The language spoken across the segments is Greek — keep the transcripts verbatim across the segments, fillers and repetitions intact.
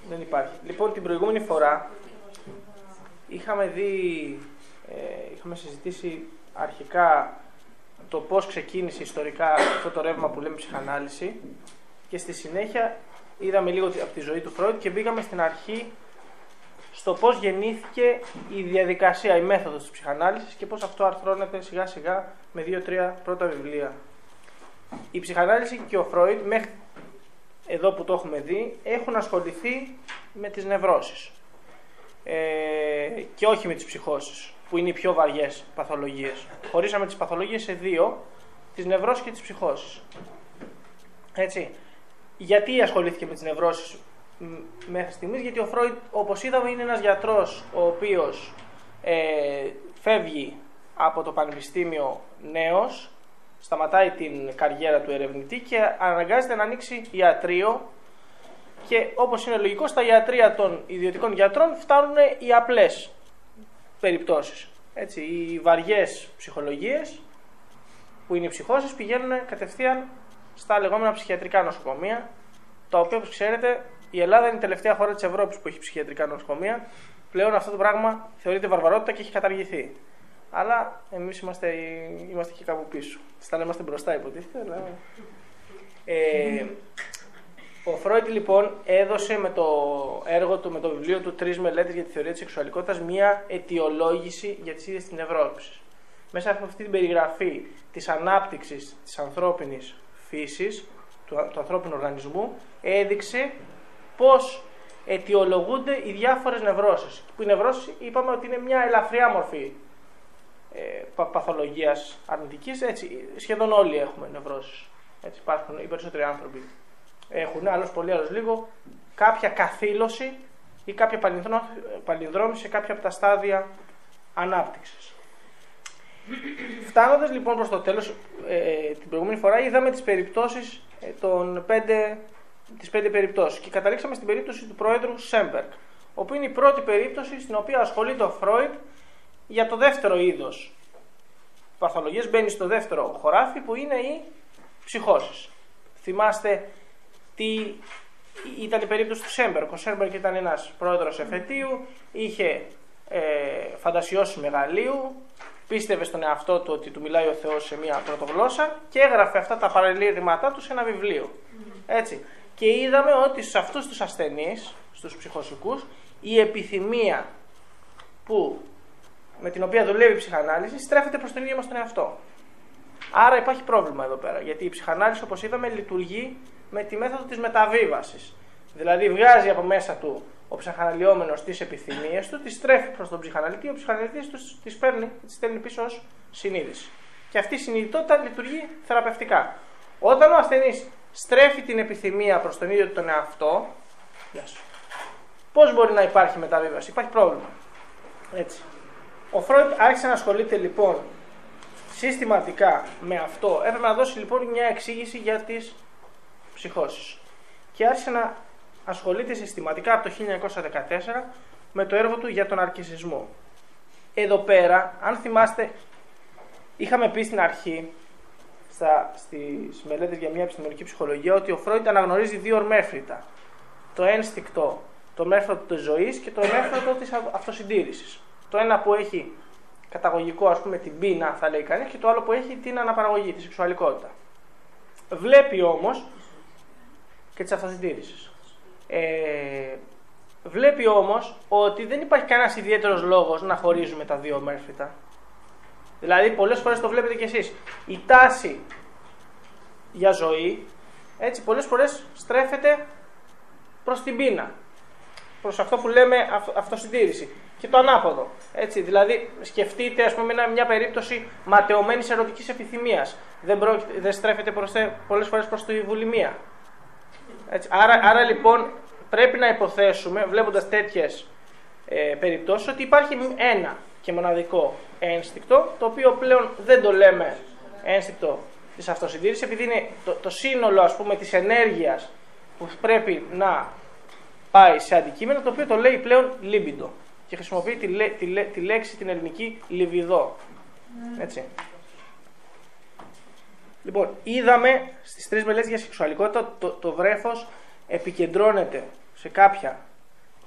Δεν υπάρχει. Λοιπόν, την προηγούμενη φορά είχαμε δει, ε, είχαμε συζητήσει αρχικά το πώς ξεκίνησε ιστορικά αυτό το ρεύμα που λέμε ψυχανάλυση και στη συνέχεια είδαμε λίγο από τη ζωή του Φρόιντ και μπήκαμε στην αρχή στο πώς γεννήθηκε η διαδικασία, η μέθοδος της ψυχανάλυσης και πώς αυτό αρθρώνεται σιγά σιγά με δύο-τρία πρώτα βιβλία. Η ψυχανάλυση και ο Φρόιντ, μέχρι εδώ που το έχουμε δει, έχουν ασχοληθεί με τις νευρώσεις ε, και όχι με τις ψυχώσεις, που είναι οι πιο βαριές παθολογίες. Χωρίσαμε τις παθολογίες σε δύο, τις νευρώσεις και τις ψυχώσεις. Έτσι. Γιατί ασχολήθηκε με τις νευρώσεις μέχρι στιγμής? Γιατί ο Φρόιντ, όπως είδαμε, είναι ένας γιατρός ο οποίος ε, φεύγει από το πανεπιστήμιο νέος, σταματάει την καριέρα του ερευνητή και αναγκάζεται να ανοίξει ιατρείο και όπως είναι λογικό στα ιατρεία των ιδιωτικών γιατρών φτάνουν οι απλές περιπτώσεις. Έτσι, οι βαριές ψυχολογίες που είναι οι ψυχώσεις πηγαίνουν κατευθείαν στα λεγόμενα ψυχιατρικά νοσοκομεία, τα οποία, όπως ξέρετε, η Ελλάδα είναι η τελευταία χώρα της Ευρώπης που έχει ψυχιατρικά νοσοκομεία. Πλέον αυτό το πράγμα θεωρείται βαρβαρότητα και έχει καταργηθεί. Αλλά εμείς είμαστε, είμαστε και κάπου πίσω. Στα λέμε είμαστε μπροστά, υποτίθεται. Αλλά... Ε, ο Φρόιντ λοιπόν έδωσε με το έργο του, με το βιβλίο του «Τρεις μελέτες για τη θεωρία της σεξουαλικότητας» μία αιτιολόγηση για τις ίδιες τις νευρώσεις. Μέσα από αυτή την περιγραφή της ανάπτυξης της ανθρώπινης φύσης, του, του ανθρώπινου οργανισμού, έδειξε πώς αιτιολογούνται οι διάφορες νευρώσεις. Που οι νευρώσεις είπαμε ότι είναι μια ελαφριά μορφή ε, παθολογίας αρνητικής. Έτσι, σχεδόν όλοι έχουμε νευρώσεις. Έτσι, υπάρχουν οι περισσότεροι άνθρωποι. Έχουν, άλλος πολύ, άλλος λίγο, κάποια καθήλωση ή κάποια παλινδρόμηση σε κάποια από τα στάδια ανάπτυξης. Φτάνοντας λοιπόν προς το τέλος, ε, την προηγούμενη φορά είδαμε τις περιπτώσεις ε, των πέντε, τις πέντε περιπτώσεις και καταλήξαμε στην περίπτωση του Προέδρου Σέμπεργκ, όπου είναι η πρώτη περίπτωση στην οποία ασχολείται ο Φρόιντ για το δεύτερο είδος παθολογίες. Μπαίνει στο δεύτερο χωράφι που είναι οι ψυχώσεις. Θυμάστε τι ήταν η περίπτωση του Σέμπεργκ. Ο Σέμπεργκ ήταν ένας πρόεδρος εφετείου, είχε ε, φαντασιώσει μεγαλείου, πίστευε στον εαυτό του ότι του μιλάει ο Θεός σε μια πρωτογλώσσα και έγραφε αυτά τα παραλήρηματά του σε ένα βιβλίο. Έτσι. Και είδαμε ότι σε αυτούς τους ασθενείς, στους ψυχοσικούς, η επιθυμία που, με την οποία δουλεύει η ψυχανάλυση στρέφεται προς τον ίδιο μας τον εαυτό. Άρα υπάρχει πρόβλημα εδώ πέρα, γιατί η ψυχανάλυση, όπως είδαμε, λειτουργεί με τη μέθοδο της μεταβίβασης. Δηλαδή βγάζει από μέσα του ο ψυχαναλυόμενος τις επιθυμίες του, τις στρέφει προς τον ψυχαναλυτή, ο ψυχαναλυτής τους τις παίρνει και τις στέλνει πίσω ως συνείδηση. Και αυτή η συνειδητότητα λειτουργεί θεραπευτικά. Όταν ο ασθενής στρέφει την επιθυμία προς τον ίδιο τον εαυτό, πώς μπορεί να υπάρχει μεταβίβαση? Υπάρχει πρόβλημα. Έτσι. Ο Φρόιντ άρχισε να ασχολείται λοιπόν συστηματικά με αυτό. Έπρεπε να δώσει λοιπόν μια εξήγηση για τις ψυχώσεις. Και άρχισε να ασχολείται συστηματικά από το χίλια εννιακόσια δεκατέσσερα με το έργο του για τον αρκισισμό. Εδώ πέρα, αν θυμάστε, είχαμε πει στην αρχή στα, στις μελέτες για μια επιστημονική ψυχολογία ότι ο Φρόιντ αναγνωρίζει δύο ορμέφρυτα. Το ένστικτο, το μέρφρωτο της ζωής και το μέρφρωτο της αυτοσυντήρησης. Το ένα που έχει καταγωγικό, ας πούμε, την πείνα, θα λέει κανείς, και το άλλο που έχει την αναπαραγωγή, τη σεξουαλικότητα. Βλέπει όμως και της αυτοσυντήρησης. Ε, βλέπει όμως ότι δεν υπάρχει κανένας ιδιαίτερος λόγος να χωρίζουμε τα δύο μέρφυτα. Δηλαδή πολλές φορές το βλέπετε κι εσείς. Η τάση για ζωή, έτσι, πολλές φορές στρέφεται προς την πείνα, προς αυτό που λέμε αυτοσυντήρηση, και το ανάποδο. Έτσι, δηλαδή σκεφτείτε, ας πούμε, μια περίπτωση ματαιωμένης ερωτικής επιθυμίας. Δεν, πρόκειται, δεν στρέφεται προς, πολλές φορές προς τη βουλημία. Έτσι, άρα, άρα λοιπόν πρέπει να υποθέσουμε, βλέποντας τέτοιες ε, περιπτώσεις, ότι υπάρχει ένα και μοναδικό ένστικτο, το οποίο πλέον δεν το λέμε ένστικτο της αυτοσυντήρησης, επειδή είναι το, το σύνολο, ας πούμε, της ενέργειας που πρέπει να πάει σε αντικείμενο, το οποίο το λέει πλέον λίμπιντο και χρησιμοποιεί τη, τη, τη, τη λέξη την ελληνική λιβιδό. Έτσι. Λοιπόν, είδαμε στις τρεις μελέτες για σεξουαλικότητα το, το βρέφος επικεντρώνεται σε κάποια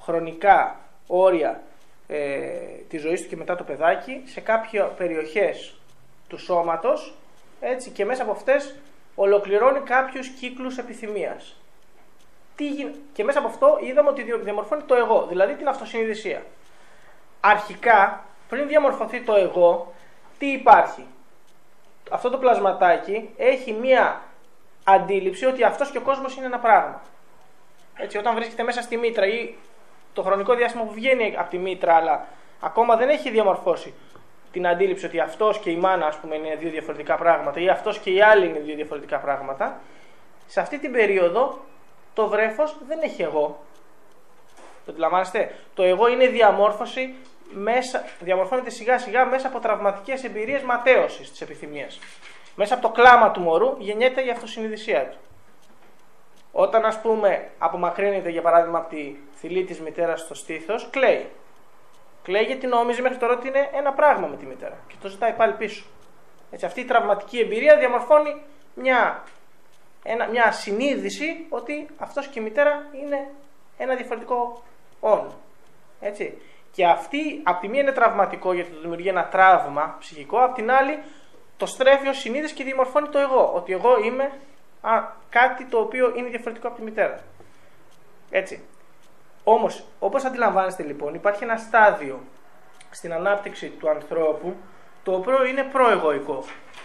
χρονικά όρια ε, της ζωής του και μετά το παιδάκι, σε κάποιες περιοχές του σώματος, έτσι, και μέσα από αυτές ολοκληρώνει κάποιους κύκλους επιθυμίας. Τι γι... Και μέσα από αυτό είδαμε ότι διαμορφώνει το εγώ, δηλαδή την αυτοσυνειδησία. Αρχικά, πριν διαμορφωθεί το εγώ, τι υπάρχει? Αυτό το πλασματάκι έχει μία αντίληψη ότι αυτός και ο κόσμος είναι ένα πράγμα. Έτσι, όταν βρίσκεται μέσα στη μήτρα ή το χρονικό διάστημα που βγαίνει από τη μήτρα, αλλά ακόμα δεν έχει διαμορφώσει την αντίληψη ότι αυτός και η μάνα, ας πούμε, είναι δύο διαφορετικά πράγματα ή αυτός και η άλλη είναι δύο διαφορετικά πράγματα, σε αυτή την περίοδο το βρέφος δεν έχει εγώ. Το αντιλαμβάνεστε? Το εγώ είναι διαμόρφωση, μέσα, διαμορφώνεται σιγά σιγά μέσα από τραυματικές εμπειρίες ματέωσης της επιθυμίας. Μέσα από το κλάμα του μωρού γεννιέται η αυτοσυνειδησία του. Όταν, ας πούμε, απομακρύνεται για παράδειγμα από τη θηλή της μητέρας στο στήθος, κλαίει. Κλαίει γιατί νόμιζε μέχρι τώρα ότι είναι ένα πράγμα με τη μητέρα και το ζητάει πάλι πίσω. Έτσι, αυτή η τραυματική εμπειρία διαμορφώνει μια, ένα, μια συνείδηση ότι αυτός και η μητέρα είναι ένα διαφορετικό όν. Έτσι. Και αυτή, απ' τη μία είναι τραυματικό γιατί το δημιουργεί ένα τραύμα ψυχικό, απ' την άλλη το στρέφει ως συνείδηση και διαμορφώνει το εγώ. Ότι εγώ είμαι α, κάτι το οποίο είναι διαφορετικό από τη μητέρα. Έτσι. Όμως, όπως αντιλαμβάνεστε λοιπόν, υπάρχει ένα στάδιο στην ανάπτυξη του ανθρώπου το οποίο είναι προεγωικό.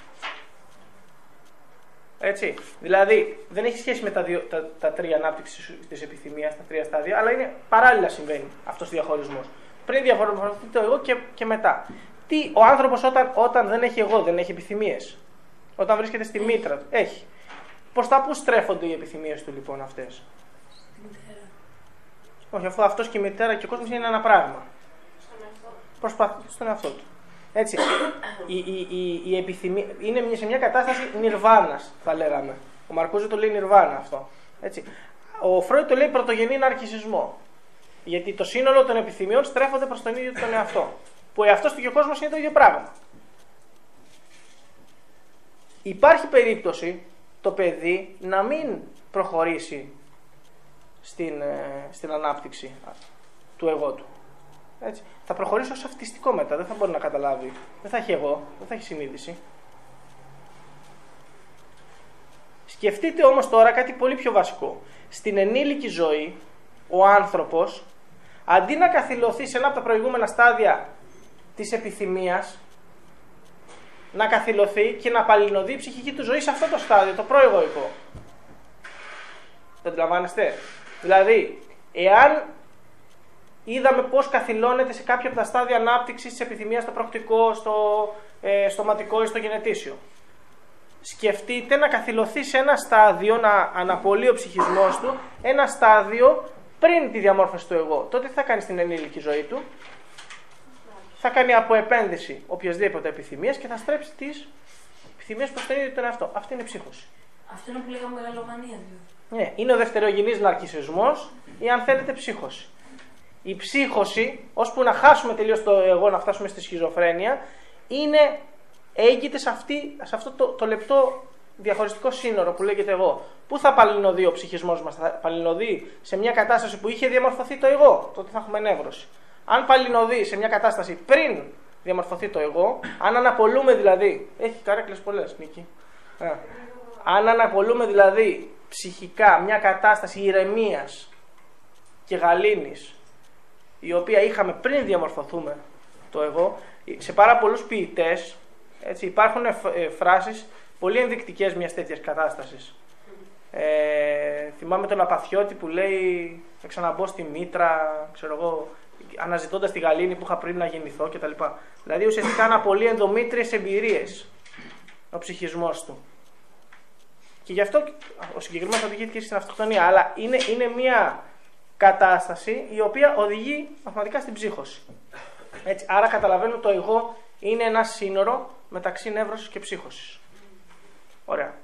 Έτσι. Δηλαδή, δεν έχει σχέση με τα, δύο, τα, τα τρία ανάπτυξη της επιθυμίας, τα τρία στάδια, αλλά είναι παράλληλα συμβαίνει αυτός ο διαχωρισμός. Πριν διαχωριστεί το εγώ και, και μετά. Τι, ο άνθρωπος όταν, όταν δεν έχει εγώ, δεν έχει επιθυμίες. Όταν βρίσκεται στη μήτρα του, έχει. Προς τα πού στρέφονται οι επιθυμίες του λοιπόν αυτές? Στη μητέρα. Όχι, αφού αυτός και η μητέρα και ο κόσμος είναι ένα πράγμα. Στον εαυτό. Προσπαθεί στον εαυτό του. Έτσι. η, η, η, η επιθυμία είναι σε μια κατάσταση νιρβάνας, θα λέγαμε. Ο Μαρκούζε το λέει νιρβάνα αυτό. Έτσι. Ο Φρόιντ το λέει πρωτογενή ναρκισσισμό. Γιατί το σύνολο των επιθυμιών στρέφονται προς τον ίδιο τον εαυτό. Που ο εαυτός του και ο κόσμος είναι το ίδιο πράγμα. Υπάρχει περίπτωση το παιδί να μην προχωρήσει στην, στην ανάπτυξη του εγώ του. Έτσι. Θα προχωρήσει ως αυτιστικό μετά, δεν θα μπορεί να καταλάβει. Δεν θα έχει εγώ, δεν θα έχει συνείδηση. Σκεφτείτε όμως τώρα κάτι πολύ πιο βασικό. Στην ενήλικη ζωή, ο άνθρωπος, αντί να καθυλωθεί σε ένα από τα προηγούμενα στάδια της επιθυμίας, να καθυλωθεί και να παλινοδεί η ψυχική του ζωή σε αυτό το στάδιο, το προεγωικό. Το αντιλαμβάνεστε? Δηλαδή, εάν είδαμε πώς καθυλώνεται σε κάποια από τα στάδια ανάπτυξης της επιθυμίας στο προκτικό, στο ε, στοματικό ή στο γενετήσιο, σκεφτείτε να καθυλωθεί σε ένα στάδιο, να αναπολύει ο ψυχισμός του, ένα στάδιο πριν τη διαμόρφωση του εγώ. Τότε τι θα κάνει στην ενήλικη ζωή του? Θα κάνει από επένδυση οποιασδήποτε επιθυμίες και θα στρέψει τις επιθυμίες προς τον ίδιο τον εαυτό. Αυτή είναι η ψύχωση. Αυτό είναι που λέγαμε μεγαλομανία. Ναι, είναι ο δευτερογενής ναρκισσισμός ή αν θέλετε ψύχωση. Η ψύχωση, ώσπου να χάσουμε τελείως το εγώ, να φτάσουμε στη σχιζοφρένεια, είναι, έγκυται σε, αυτή, σε αυτό το, το λεπτό διαχωριστικό σύνορο που λέγεται εγώ. Πού θα παλινοδεί ο ψυχισμός μας? Θα παλινοδεί σε μια κατάσταση που είχε διαμορφωθεί το εγώ, τότε θα έχουμε νεύρωση. Αν παλινοδεί σε μια κατάσταση πριν διαμορφωθεί το εγώ, αν αναπολούμε δηλαδή. Έχει καρέκλες πολλές, Νίκη. Α. Αν αναπολούμε δηλαδή ψυχικά μια κατάσταση ηρεμίας και γαλήνης, η οποία είχαμε πριν διαμορφωθούμε το εγώ, σε πάρα πολλούς ποιητές έτσι, υπάρχουν ε, ε, φράσεις πολύ ενδεικτικές μιας τέτοιας κατάστασης. Ε, θυμάμαι τον Απαθιώτη που λέει θα ξαναμπω στη μήτρα, ξέρω εγώ, αναζητώντας τη γαλήνη που είχα πριν να γεννηθώ κτλ. Δηλαδή ουσιαστικά αναπολύει ενδομήτριες εμπειρίες ο ψυχισμός του. Και γι' αυτό ο συγκεκριμένος οδηγεί και στην αυτοκτονία. Αλλά είναι, είναι μια κατάσταση η οποία οδηγεί μαθηματικά στην ψύχωση. Έτσι, άρα καταλαβαίνουμε το εγώ είναι ένα σύνορο μεταξύ νεύρωσης και ψύχωσης. Ωραία.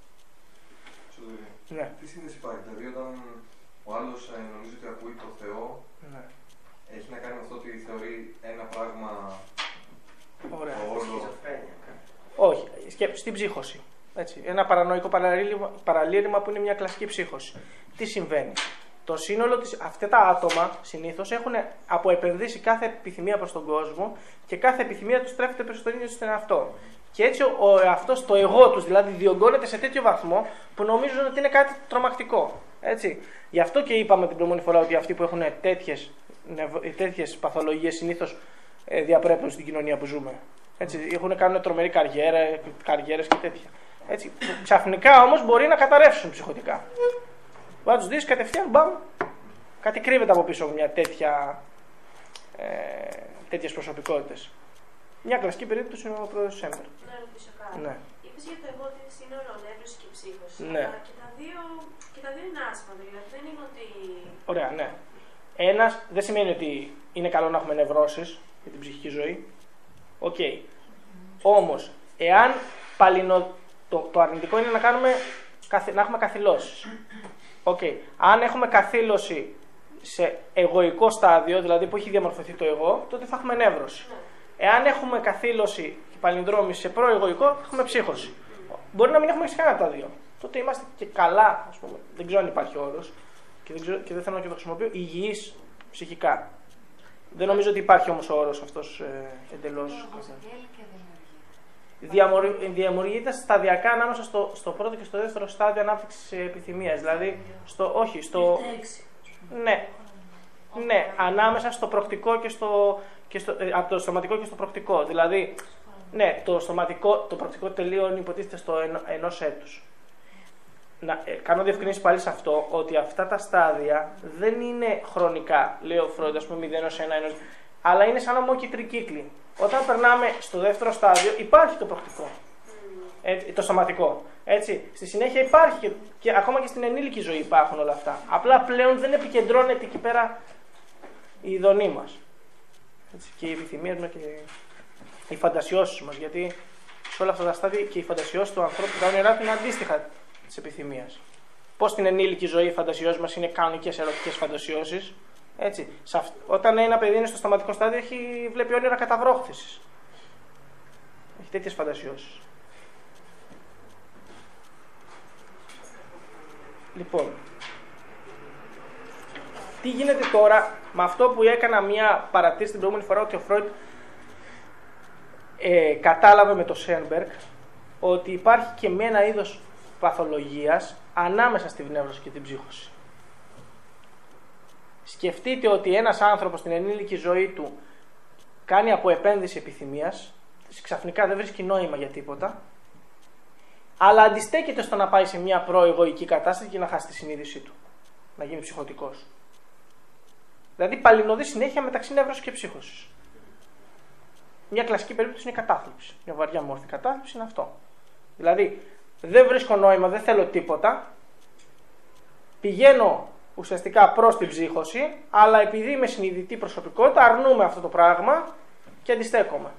Ναι. Τι σύνδεση υπάρχει, δηλαδή όταν ο άλλος ε, νομίζει ότι ακούει το Θεό, ναι, έχει να κάνει με αυτό ότι θεωρεί ένα πράγμα. Ωραία. Όλο... Όχι, στην ψύχωση. Έτσι. Ένα παρανοϊκό παραλήρημα που είναι μια κλασική ψύχωση. Τι συμβαίνει? το σύνολο της, αυτά τα άτομα συνήθως έχουν αποεπενδύσει κάθε επιθυμία προς τον κόσμο και κάθε επιθυμία τους στρέφεται προς τον ίδιο στον εαυτό. Και έτσι ο εαυτός, το εγώ τους δηλαδή, διωγγώνεται σε τέτοιο βαθμό που νομίζουν ότι είναι κάτι τρομακτικό. Έτσι. Γι' αυτό και είπαμε την προηγούμενη φορά ότι αυτοί που έχουν τέτοιες, τέτοιες παθολογίες συνήθως ε, διαπρέπουν στην κοινωνία που ζούμε. Έτσι. Έχουν κάνει τρομερή καριέρα, καριέρες και τέτοια. Έτσι. Ξαφνικά όμως μπορεί να καταρρεύσουν ψυχωτικά. Μπορεί να τους δεις κατευθείαν, μπαμ, κάτι κρύβεται από πίσω από μια τέτοια, ε, τέτοιες προσωπικότητες. Μια κλασική περίπτωση είναι ο πρόεδρος Σέμπερκ. Να ρωτήσω κάτι. Ναι. Είπες για το εγώ ότι είναι σύνολο νεύρωση και ψύχωση. Ναι. Αλλά και τα δύο, και τα δύο είναι άσχατα. Δηλαδή δεν είναι ότι. Ωραία, ναι. Ένας δεν σημαίνει ότι είναι καλό να έχουμε νευρώσεις για την ψυχική ζωή. Οκ. Okay. Όμως, εάν παλινο... το, το αρνητικό είναι να, κάνουμε, να έχουμε καθυλώσεις. Okay. Αν έχουμε καθήλωση σε εγωικό στάδιο, δηλαδή που έχει διαμορφωθεί το εγώ, τότε θα έχουμε νεύρωση. Ναι. Εάν έχουμε καθήλωση και παλινδρόμηση σε προεγωικό, θα έχουμε ψύχωση. Μπορεί να μην έχουμε κανένα από τα δύο. Τότε είμαστε και καλά, ας πούμε, δεν ξέρω αν υπάρχει όρος και δεν, ξέρω, και δεν θέλω να το χρησιμοποιώ, υγιείς ψυχικά. Δεν νομίζω ότι υπάρχει όμως ο όρος αυτός ε, εντελώς. Διαμορφώνεται σταδιακά ανάμεσα στο, στο πρώτο και στο δεύτερο στάδιο ανάπτυξης επιθυμίας. Δηλαδή, στο, όχι, στο. Ναι, ναι, ανάμεσα στο προκτικό και στο. Και στο, ε, από το στοματικό και στο προκτικό. Δηλαδή, ναι, το, στοματικό, το προκτικό τελείωνει υποτίθεται στο ενό, ενός έτους. Να, ε, κάνω διευκρινίση πάλι σε αυτό, ότι αυτά τα στάδια δεν είναι χρονικά, λέει ο Φρόιντ, ας πούμε μηδέν έως ένα, αλλά είναι σαν ομόκυτροι κύκλοι. Όταν περνάμε στο δεύτερο στάδιο, υπάρχει το προκτικό, ε, το στοματικό. Έτσι. Στη συνέχεια υπάρχει και, και ακόμα και στην ενήλικη ζωή υπάρχουν όλα αυτά. Απλά πλέον δεν επικεντρώνεται εκεί πέρα η ειδονή μας. Έτσι, και οι επιθυμίες μας και οι φαντασιώσεις μας. Γιατί σε όλα αυτά τα στάδια και οι φαντασιώσεις του ανθρώπου, τα όνειρά του είναι αντίστοιχα της επιθυμίας. Πώς στην ενήλικη ζωή οι φαντασιώσεις μας είναι κανονικές ερωτικές φαντασιώσεις. Έτσι. Αυτ... Όταν ένα παιδί είναι στο σταματικό στάδιο, έχει... βλέπει όνειρα καταβρόχθησης. Έχει τέτοιες φαντασιώσεις. Λοιπόν, τι γίνεται τώρα με αυτό που έκανα μια παρατήρηση την προηγούμενη φορά, ότι ο Φρόιντ ε, κατάλαβε με το Σέμπερκ ότι υπάρχει και με ένα είδος παθολογίας ανάμεσα στη νεύρωση και την ψύχωση. Σκεφτείτε ότι ένας άνθρωπος στην ενήλικη ζωή του κάνει αποεπένδυση επιθυμίας, ξαφνικά δεν βρίσκει νόημα για τίποτα, αλλά αντιστέκεται στο να πάει σε μια προεγωική κατάσταση και να χάσει τη συνείδησή του, να γίνει ψυχωτικός. Δηλαδή παλινοδεί συνέχεια μεταξύ νεύρωσης και ψύχωσης. Μια κλασική περίπτωση είναι η κατάθλιψη. Μια βαριά μόρφη κατάθλιψη είναι αυτό. Δηλαδή δεν βρίσκω νόημα, δεν θέλω τίποτα, πηγαίνω ουσιαστικά προς την ψύχωση, αλλά επειδή είμαι συνειδητή προσωπικότητα αρνούμε αυτό το πράγμα και αντιστέκομαι.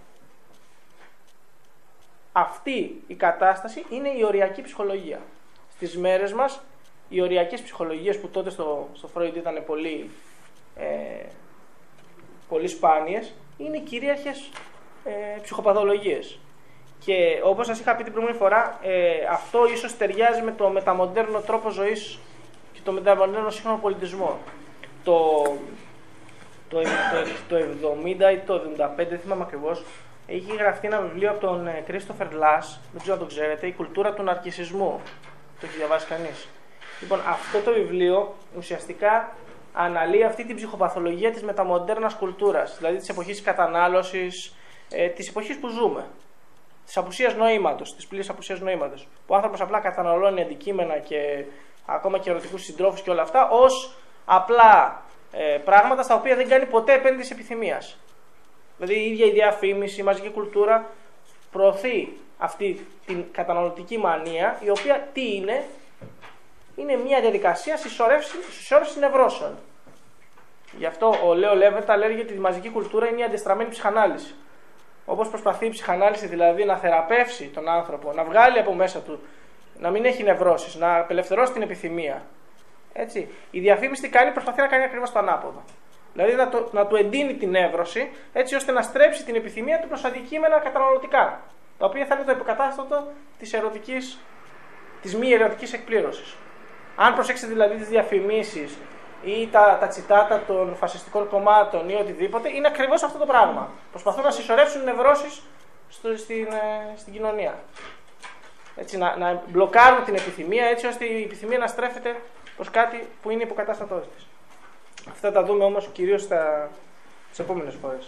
Αυτή η κατάσταση είναι η οριακή ψυχολογία. Στις μέρες μας οι οριακές ψυχολογίες, που τότε στο, στο Φρόιντ ήταν πολύ, ε, πολύ σπάνιες, είναι κυρίαρχες ε, ψυχοπαθολογίες. Και όπως σας είχα πει την προηγούμενη φορά, ε, αυτό ίσως ταιριάζει με το μεταμοντέρνο τρόπο ζωής και το μεταμοντέρνο σύγχρονο πολιτισμό. Το, το, το, το εβδομήντα ή το εβδομήντα πέντε, δεν θυμάμαι ακριβώς, έχει γραφτεί ένα βιβλίο από τον Κρίστοφερ Λας, δεν ξέρω αν το ξέρετε, «Η κουλτούρα του ναρκισσισμού». Το έχει διαβάσει κανείς? Λοιπόν, αυτό το βιβλίο ουσιαστικά αναλύει αυτή την ψυχοπαθολογία της μεταμοντέρνας κουλτούρας, δηλαδή της εποχής της κατανάλωσης, ε, της εποχής που ζούμε, της απουσίας νοήματος, της πλήρης απουσίας νοήματος. Που ο άνθρωπος απλά καταναλώνει αντικείμενα και ακόμα και ερωτικούς συντρόφους και όλα αυτά ως απλά ε, πράγματα στα οποία δεν κάνει ποτέ επένδυση επιθυμίας. Δηλαδή η ίδια η διαφήμιση, η μαζική κουλτούρα προωθεί αυτή την καταναλωτική μανία, η οποία τι είναι? Είναι μια διαδικασία συσσόρευσης νευρώσεων. Γι' αυτό ο Λέο Λέβεντα λέγει ότι η μαζική κουλτούρα είναι η αντιστραμμένη ψυχανάλυση. Όπως προσπαθεί η ψυχανάλυση δηλαδή να θεραπεύσει τον άνθρωπο, να βγάλει από μέσα του, να μην έχει νευρώσεις, να απελευθερώσει την επιθυμία. Έτσι. Η διαφήμιση τι κάνει? Προσπαθεί να κάνει ακριβώς το ανάποδο. Δηλαδή να, το, να του εντείνει την νεύρωση, έτσι ώστε να στρέψει την επιθυμία του προς αντικείμενα καταναλωτικά, τα οποία θα είναι το υποκατάστατο της, ερωτικής, της μη ερωτικής εκπλήρωσης. Αν προσέξετε δηλαδή τις διαφημίσεις ή τα, τα τσιτάτα των φασιστικών κομμάτων ή οτιδήποτε, είναι ακριβώς αυτό το πράγμα. Προσπαθούν να συσσωρεύσουν νευρώσεις στο, στην, ε, στην κοινωνία. Έτσι, να, να μπλοκάρουν την επιθυμία έτσι ώστε η επιθυμία να στρέφεται προς κάτι που είναι υποκατάστατός της. Αυτά τα δούμε όμως κυρίως στα, τις επόμενες φορές.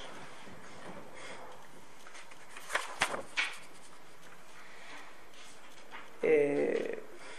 Ε,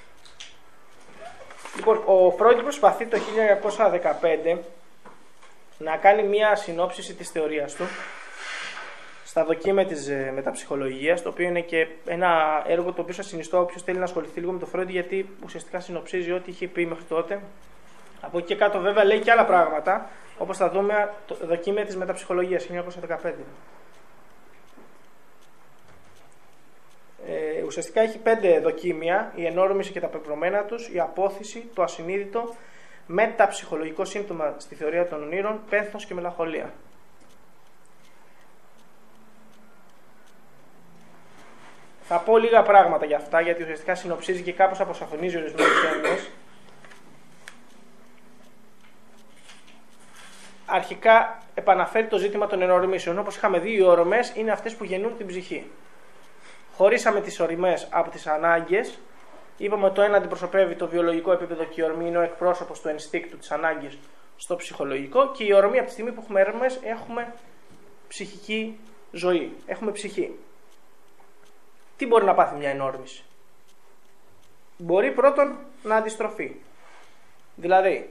λοιπόν, ο Φρόιντ προσπαθεί το χίλια εννιακόσια δεκαπέντε να κάνει μία συνόψιση της θεωρίας του στα δοκίμια της μεταψυχολογίας, το οποίο είναι και ένα έργο το οποίο σας συνιστώ όποιος θέλει να ασχοληθεί λίγο με το Φρόιντ, γιατί ουσιαστικά συνοψίζει ό,τι είχε πει μέχρι τότε. Από εκεί και κάτω βέβαια λέει και άλλα πράγματα, όπως θα δούμε το δοκίμια της μεταψυχολογίας χίλια εννιακόσια δεκαπέντε. Ε, ουσιαστικά έχει πέντε δοκίμια: η ενόρμηση και τα πεπρωμένα τους, η απόθυση, το ασυνείδητο, μεταψυχολογικό σύμπτωμα στη θεωρία των ονείρων, πένθος και μελαγχολία. Θα πω λίγα πράγματα για αυτά, γιατί ουσιαστικά συνοψίζει και κάπως αποσαφωνίζει ορισμένες έννοιες. Αρχικά επαναφέρει το ζήτημα των ενορμήσεων. Όπως είχαμε δει, οι ορμές είναι αυτές που γεννούν την ψυχή. Χωρίσαμε τις ορμές από τις ανάγκες. Είπαμε ότι το ένα αντιπροσωπεύει το βιολογικό επίπεδο και η ορμή είναι ο εκπρόσωπος του ενστίκτου της ανάγκης στο ψυχολογικό, και η ορμή από τη στιγμή που έχουμε ορμές έχουμε ψυχική ζωή. Έχουμε ψυχή. Τι μπορεί να πάθει μια ενόρμηση? Μπορεί πρώτον να αντιστροφεί. Δηλαδή,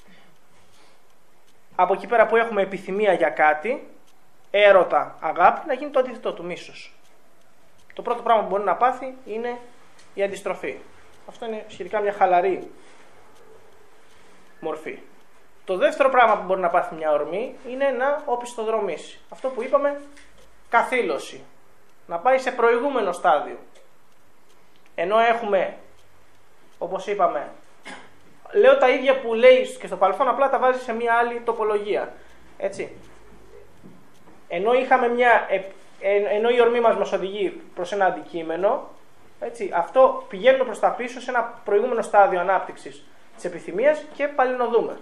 από εκεί πέρα που έχουμε επιθυμία για κάτι, έρωτα, αγάπη, να γίνει το αντίθετο του, μίσος. Το πρώτο πράγμα που μπορεί να πάθει είναι η αντιστροφή. Αυτό είναι σχετικά μια χαλαρή μορφή. Το δεύτερο πράγμα που μπορεί να πάθει μια ορμή είναι να οπισθοδρομήσει. Αυτό που είπαμε, καθήλωση. Να πάει σε προηγούμενο στάδιο. Ενώ έχουμε, όπως είπαμε, λέω τα ίδια που λέει και στο παρελθόν, απλά τα βάζει σε μια άλλη τοπολογία. Έτσι. Ενώ είχαμε μια... ενώ η ορμή μας μας οδηγεί προς ένα αντικείμενο, έτσι, αυτό πηγαίνουμε προς τα πίσω σε ένα προηγούμενο στάδιο ανάπτυξης της επιθυμίας και παλινοδούμε.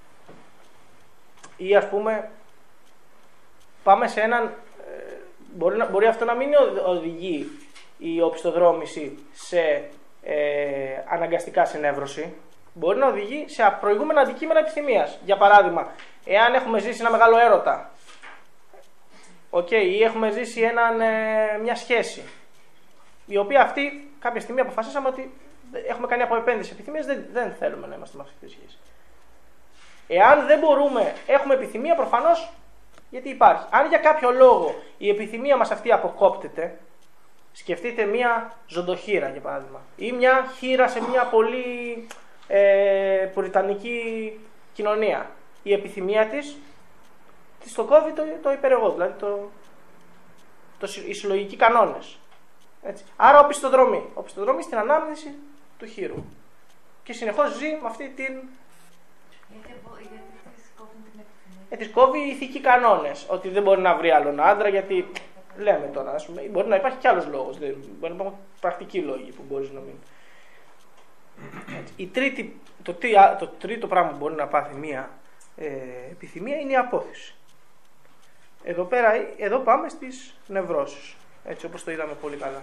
Ή ας πούμε πάμε σε έναν... Μπορεί, να, μπορεί αυτό να μην οδηγεί η οπισθοδρόμηση σε ε, αναγκαστικά συνεύρωση. Μπορεί να οδηγεί σε προηγούμενα αντικείμενα επιθυμίας. Για παράδειγμα, εάν έχουμε ζήσει ένα μεγάλο έρωτα, okay, ή έχουμε ζήσει έναν, ε, μια σχέση, η οποία αυτή κάποια στιγμή αποφασίσαμε ότι έχουμε κάνει αποεπένδυση επιθυμίας, δεν, δεν θέλουμε να είμαστε με αυτή τη σχέση. Εάν δεν μπορούμε, έχουμε επιθυμία προφανώς, γιατί υπάρχει. Αν για κάποιο λόγο η επιθυμία μας αυτή αποκόπτεται, σκεφτείτε μια ζωντοχύρα για παράδειγμα, ή μια χύρα σε μια πολύ ε, πουριτανική κοινωνία. Η επιθυμία της, της το κόβει το, το υπερεγώ, δηλαδή το, το, οι συλλογικοί κανόνες. Έτσι. Άρα οπισθοδρομεί. Οπισθοδρομεί στην ανάμνηση του χείρου. Και συνεχώς ζει με αυτή την... Γιατί, γιατί της κόβει την επιθυμία. Ε, της κόβει οι ηθικοί κανόνες. Ότι δεν μπορεί να βρει άλλον άντρα, γιατί λέμε τώρα, ας πούμε, μπορεί να υπάρχει κι άλλος λόγος. Δεν, μπορεί να υπάρχουν πρακτικοί λόγοι που μπορείς να μην... Έτσι. Η τρίτη, το, το τρίτο πράγμα που μπορεί να πάθει μία ε, επιθυμία είναι η απόθυση. Εδώ, πέρα, εδώ πάμε στις νευρώσεις. Έτσι όπως το είδαμε πολύ καλά.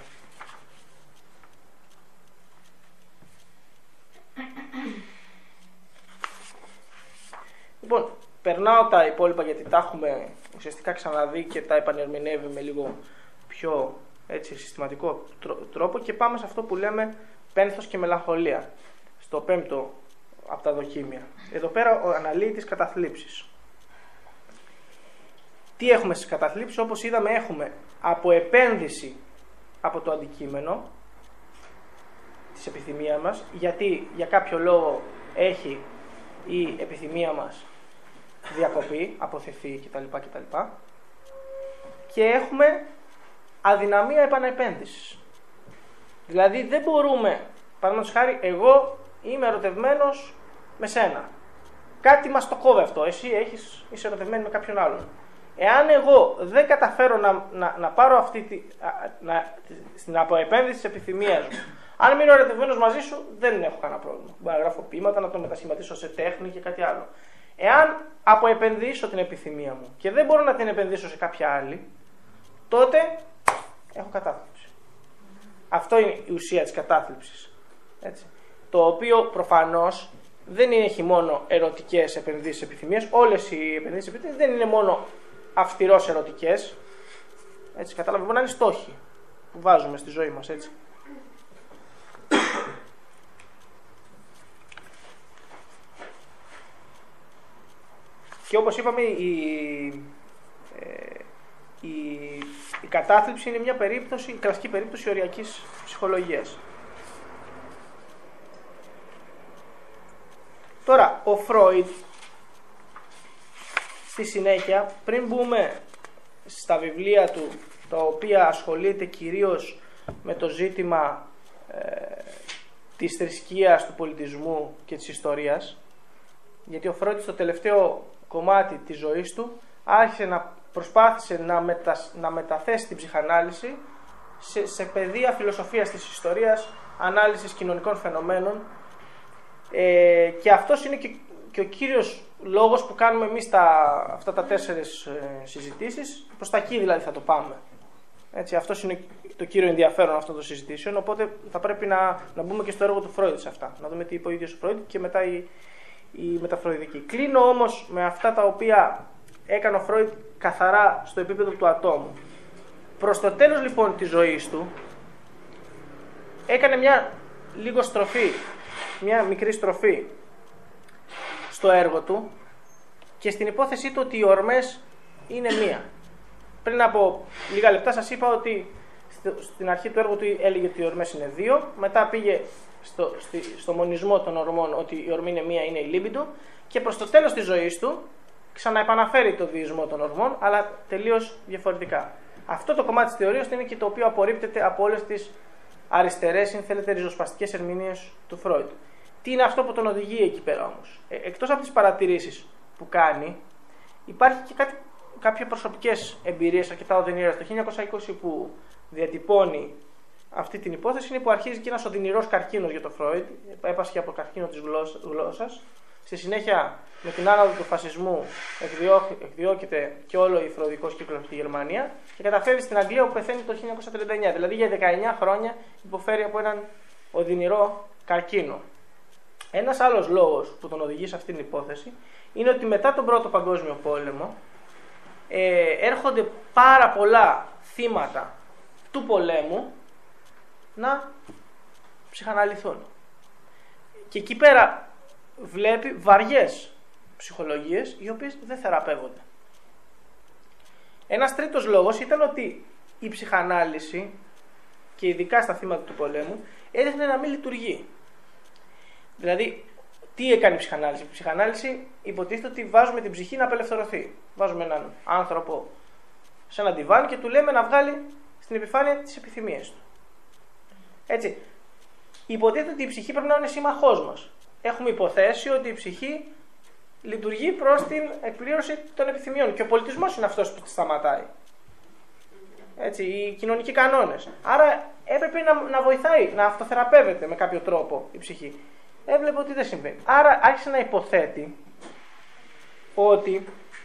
Λοιπόν, περνάω τα υπόλοιπα γιατί τα έχουμε ουσιαστικά ξαναδεί και τα επανερμηνεύει με λίγο πιο έτσι, συστηματικό τρόπο, και πάμε σε αυτό που λέμε πένθος και μελαγχολία, στο πέμπτο από τα δοκίμια. Εδώ πέρα αναλύει τις καταθλίψεις. Τι έχουμε στις καταθλίψεις? Όπως είδαμε, έχουμε αποεπένδυση από το αντικείμενο της επιθυμίας μας, γιατί για κάποιο λόγο έχει η επιθυμία μας διακοπή, αποθεθεί κτλ. κτλ. Και έχουμε αδυναμία επαναεπένδυσης. Δηλαδή δεν μπορούμε, παραδείγματος χάρη, εγώ είμαι ερωτευμένος με σένα. Κάτι μας το κόβει αυτό, εσύ έχεις, είσαι ερωτευμένη με κάποιον άλλον. Εάν εγώ δεν καταφέρω να, να, να πάρω αυτή τη, να, στην αποεπένδυση της επιθυμίας μου Αν μείνω ερωτευμένος μαζί σου, δεν έχω κανένα πρόβλημα. Μπορώ να γράφω ποίηματα, να το μετασχηματίσω σε τέχνη και κάτι άλλο. Εάν αποεπενδύσω την επιθυμία μου και δεν μπορώ να την επενδύσω σε κάποια άλλη, τότε έχω κατάθλιψη. Αυτό είναι η ουσία της κατάθλιψης. Έτσι. Το οποίο προφανώς δεν έχει μόνο ερωτικές επενδύσεις επιθυμίες. Όλες οι επενδύσεις επιθυμίες δεν είναι μόνο αυστηρώς ερωτικές. Έτσι, κατάλαβε, μπορεί να είναι στόχοι που βάζουμε στη ζωή μας. Έτσι. Και όπως είπαμε, η, ε, η, η κατάθλιψη είναι μια περίπτωση, η κλασική περίπτωση οριακής ψυχολογίας. Τώρα, ο Φρόιντ, στη συνέχεια, πριν μπούμε στα βιβλία του, τα οποία ασχολείται κυρίως με το ζήτημα ε, της θρησκείας, του πολιτισμού και της ιστορίας, γιατί ο Φρόιντ στο τελευταίο κομμάτι της ζωής του άρχισε να προσπάθησε να, μετα, να μεταθέσει την ψυχανάλυση σε, σε πεδία φιλοσοφίας της ιστορίας, ανάλυσης κοινωνικών φαινομένων, ε, και αυτός είναι και, και ο κύριος λόγος που κάνουμε εμείς τα, αυτά τα τέσσερις ε, συζητήσεις, προς τα εκεί δηλαδή θα το πάμε. Έτσι, αυτός είναι το κύριο ενδιαφέρον αυτών των συζητήσεων, οπότε θα πρέπει να, να μπούμε και στο έργο του Φρόιντ σε αυτά, να δούμε τι είπε ο ίδιος ο Φρόιντ και μετά η, η μεταφροηδική. Κλείνω όμως με αυτά τα οποία έκανε ο Φρόιντ καθαρά στο επίπεδο του ατόμου. Προς το τέλος λοιπόν της ζωής του έκανε μια λίγο στροφή, μια μικρή στροφή στο έργο του και στην υπόθεσή του ότι οι ορμές είναι μία. Πριν από λίγα λεπτά σας είπα ότι στην αρχή του έργου του έλεγε ότι οι ορμές είναι δύο, μετά πήγε στο, στη, στο μονισμό των ορμών ότι η ορμή είναι μία, είναι η λίμπιντο, και προς το τέλος της ζωής του ξαναεπαναφέρει το διεισμό των ορμών, αλλά τελείως διαφορετικά. Αυτό το κομμάτι της θεωρίας είναι και το οποίο απορρίπτεται από όλες τις αριστερές, αν θέλετε, ριζοσπαστικές ερμηνείες του Φρόιντ. Τι είναι αυτό που τον οδηγεί εκεί πέρα όμως? Ε, εκτός από τις παρατηρήσεις που κάνει, υπάρχει και κάτι, κάποιες προσωπικές εμπειρίες αρκετά οδυνηρές. Το χίλια εννιακόσια είκοσι που διατυπώνει αυτή την υπόθεση είναι που αρχίζει και ένας οδυνηρός καρκίνος για τον Φρόιντ, έπασχε από καρκίνο της γλώσσας. Στη συνέχεια, με την άνοδο του φασισμού, εκδιώκεται και όλο ο φρόιδικός κύκλος στη Γερμανία και καταφέρει στην Αγγλία που πεθαίνει το χίλια εννιακόσια τριάντα εννιά. Δηλαδή για δεκαεννιά χρόνια υποφέρει από έναν οδυνηρό καρκίνο. Ένας άλλος λόγος που τον οδηγεί σε αυτήν την υπόθεση είναι ότι μετά τον Πρώτο Παγκόσμιο Πόλεμο ε, έρχονται πάρα πολλά θύματα του πολέμου να ψυχαναλυθούν. Και εκεί πέρα βλέπει βαριές ψυχολογίες οι οποίες δεν θεραπεύονται. Ένας τρίτος λόγος ήταν ότι η ψυχανάλυση, και ειδικά στα θύματα του πολέμου, έδειχνε να μην λειτουργεί. Δηλαδή, τι έκανε η ψυχανάλυση? Η ψυχανάλυση υποτίθεται ότι βάζουμε την ψυχή να απελευθερωθεί. Βάζουμε έναν άνθρωπο σε ένα ντιβάν και του λέμε να βγάλει στην επιφάνεια τις επιθυμίες του. Έτσι, υποτίθεται ότι η ψυχή πρέπει να είναι σύμμαχός μας. Έχουμε υποθέσει ότι η ψυχή λειτουργεί προς την εκπλήρωση των επιθυμιών και ο πολιτισμός είναι αυτός που τη σταματάει. Έτσι, οι κοινωνικοί κανόνες. Άρα έπρεπε να, να βοηθάει, να αυτοθεραπεύεται με κάποιο τρόπο η ψυχή. Έβλεπε ότι δεν συμβαίνει. Άρα άρχισε να υποθέτει ότι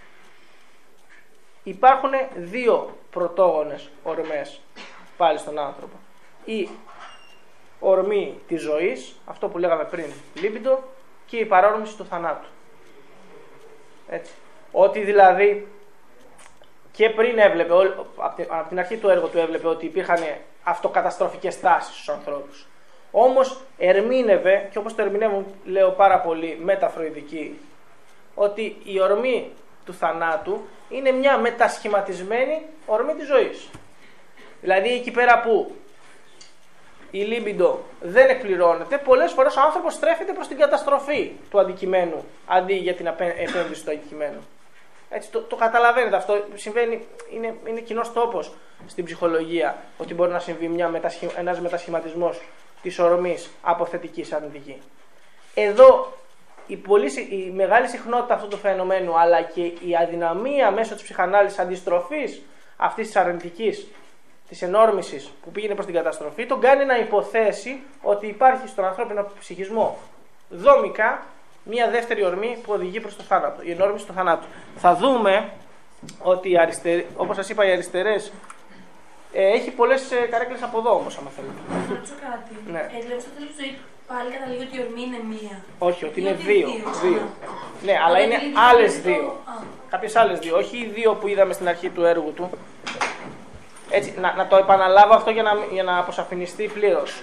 υπάρχουν δύο πρωτόγονες ορμές πάλι στον άνθρωπο. Η ορμή της ζωής, αυτό που λέγαμε πριν, λίμπιντο, και η παρόρμηση του θανάτου. Έτσι. Ότι δηλαδή και πριν έβλεπε, από την αρχή του έργου του έβλεπε ότι υπήρχαν αυτοκαταστροφικές τάσεις στους ανθρώπους. Όμως ερμήνευε, και όπως το ερμηνεύουν λέω πάρα πολύ μεταφροηδική, ότι η ορμή του θανάτου είναι μια μετασχηματισμένη ορμή της ζωής. Δηλαδή εκεί πέρα που η λίμπιντο δεν εκπληρώνεται, πολλές φορές ο άνθρωπος στρέφεται προς την καταστροφή του αντικειμένου αντί για την επένδυση του αντικειμένου. Έτσι, το, το καταλαβαίνετε αυτό, συμβαίνει, είναι, είναι κοινός τόπος στην ψυχολογία ότι μπορεί να συμβεί μια μετασχη, ένας μετασχηματισμός της ορμής από θετική σε αρνητική. Εδώ η, πολύ, η μεγάλη συχνότητα αυτού του φαινομένου, αλλά και η αδυναμία μέσω της ψυχανάλυσης αντιστροφής αυτής της αρνητικής της ενόρμησης που πήγαινε προς την καταστροφή, τον κάνει να υποθέσει ότι υπάρχει στον ανθρώπινο ψυχισμό δομικά μία δεύτερη ορμή που οδηγεί προς το θάνατο, η ενόρμηση του θανάτου. Θα δούμε ότι, οι αριστερ... όπως σας είπα, οι αριστερές ε, έχει πολλές ε, καρέκλες από εδώ όμως, άμα θέλετε. Θα ρωτήσω κάτι. Ναι. Ε, δηλαδή, στο τέλος της ζωής πάλι καταλήγει ότι η ορμή είναι μία. Όχι, ότι είναι ότι δύο. δύο. δύο. Ναι, αλλά είναι άλλες δύο. Κάποιες άλλες δύο, όχι οι δύο που είδαμε στην αρχή του έργου του. Έτσι, να, να το επαναλάβω αυτό για να, για να αποσαφινιστεί πλήρως.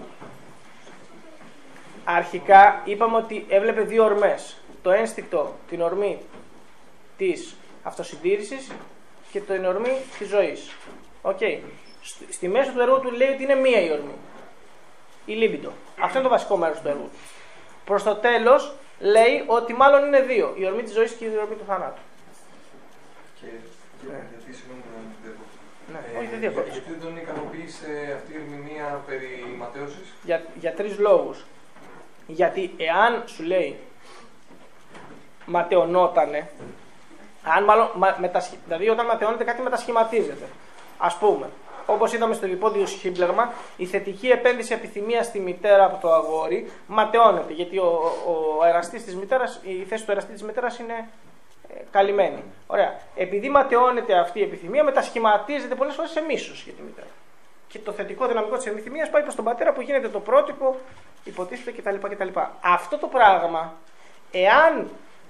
Αρχικά είπαμε ότι έβλεπε δύο ορμές. Το ένστικτο, την ορμή της αυτοσυντήρησης και την ορμή της ζωής. Okay. Στη μέση του έργου του λέει ότι είναι μία η ορμή. Η libido. Αυτό είναι το βασικό μέρος του έργου του. Προς το τέλος λέει ότι μάλλον είναι δύο. Η ορμή της ζωής και η ορμή του θανάτου. Και, και ναι. γιατί συγγνώμη να μην διακόπτω. Ναι, ε, όχι, δεν διακόπτω. Γιατί δεν τον ικανοποίησε αυτή η ερμηνεία περί ματέωσης. Για, για τρεις λόγους. Γιατί εάν σου λέει ματαιωνότανε, αν μάλλον, μα, μετασχ... δηλαδή όταν ματαιώνεται κάτι μετασχηματίζεται. Ας πούμε, όπως είδαμε στο υπόδειο σύμπλεγμα, η θετική επένδυση επιθυμία στη μητέρα από το αγόρι ματαιώνεται. Γιατί ο, ο εραστής της μητέρας, η θέση του εραστή της μητέρας είναι ε, καλυμμένη. Ωραία. Επειδή ματαιώνεται αυτή η επιθυμία, μετασχηματίζεται πολλές φορές σε μίσος για τη μητέρα. Και το θετικό δυναμικό της επιθυμίας πάει προς τον πατέρα που γίνεται το πρότυπο, υποτίθεται κτλ. κτλ. Αυτό το πράγμα, εάν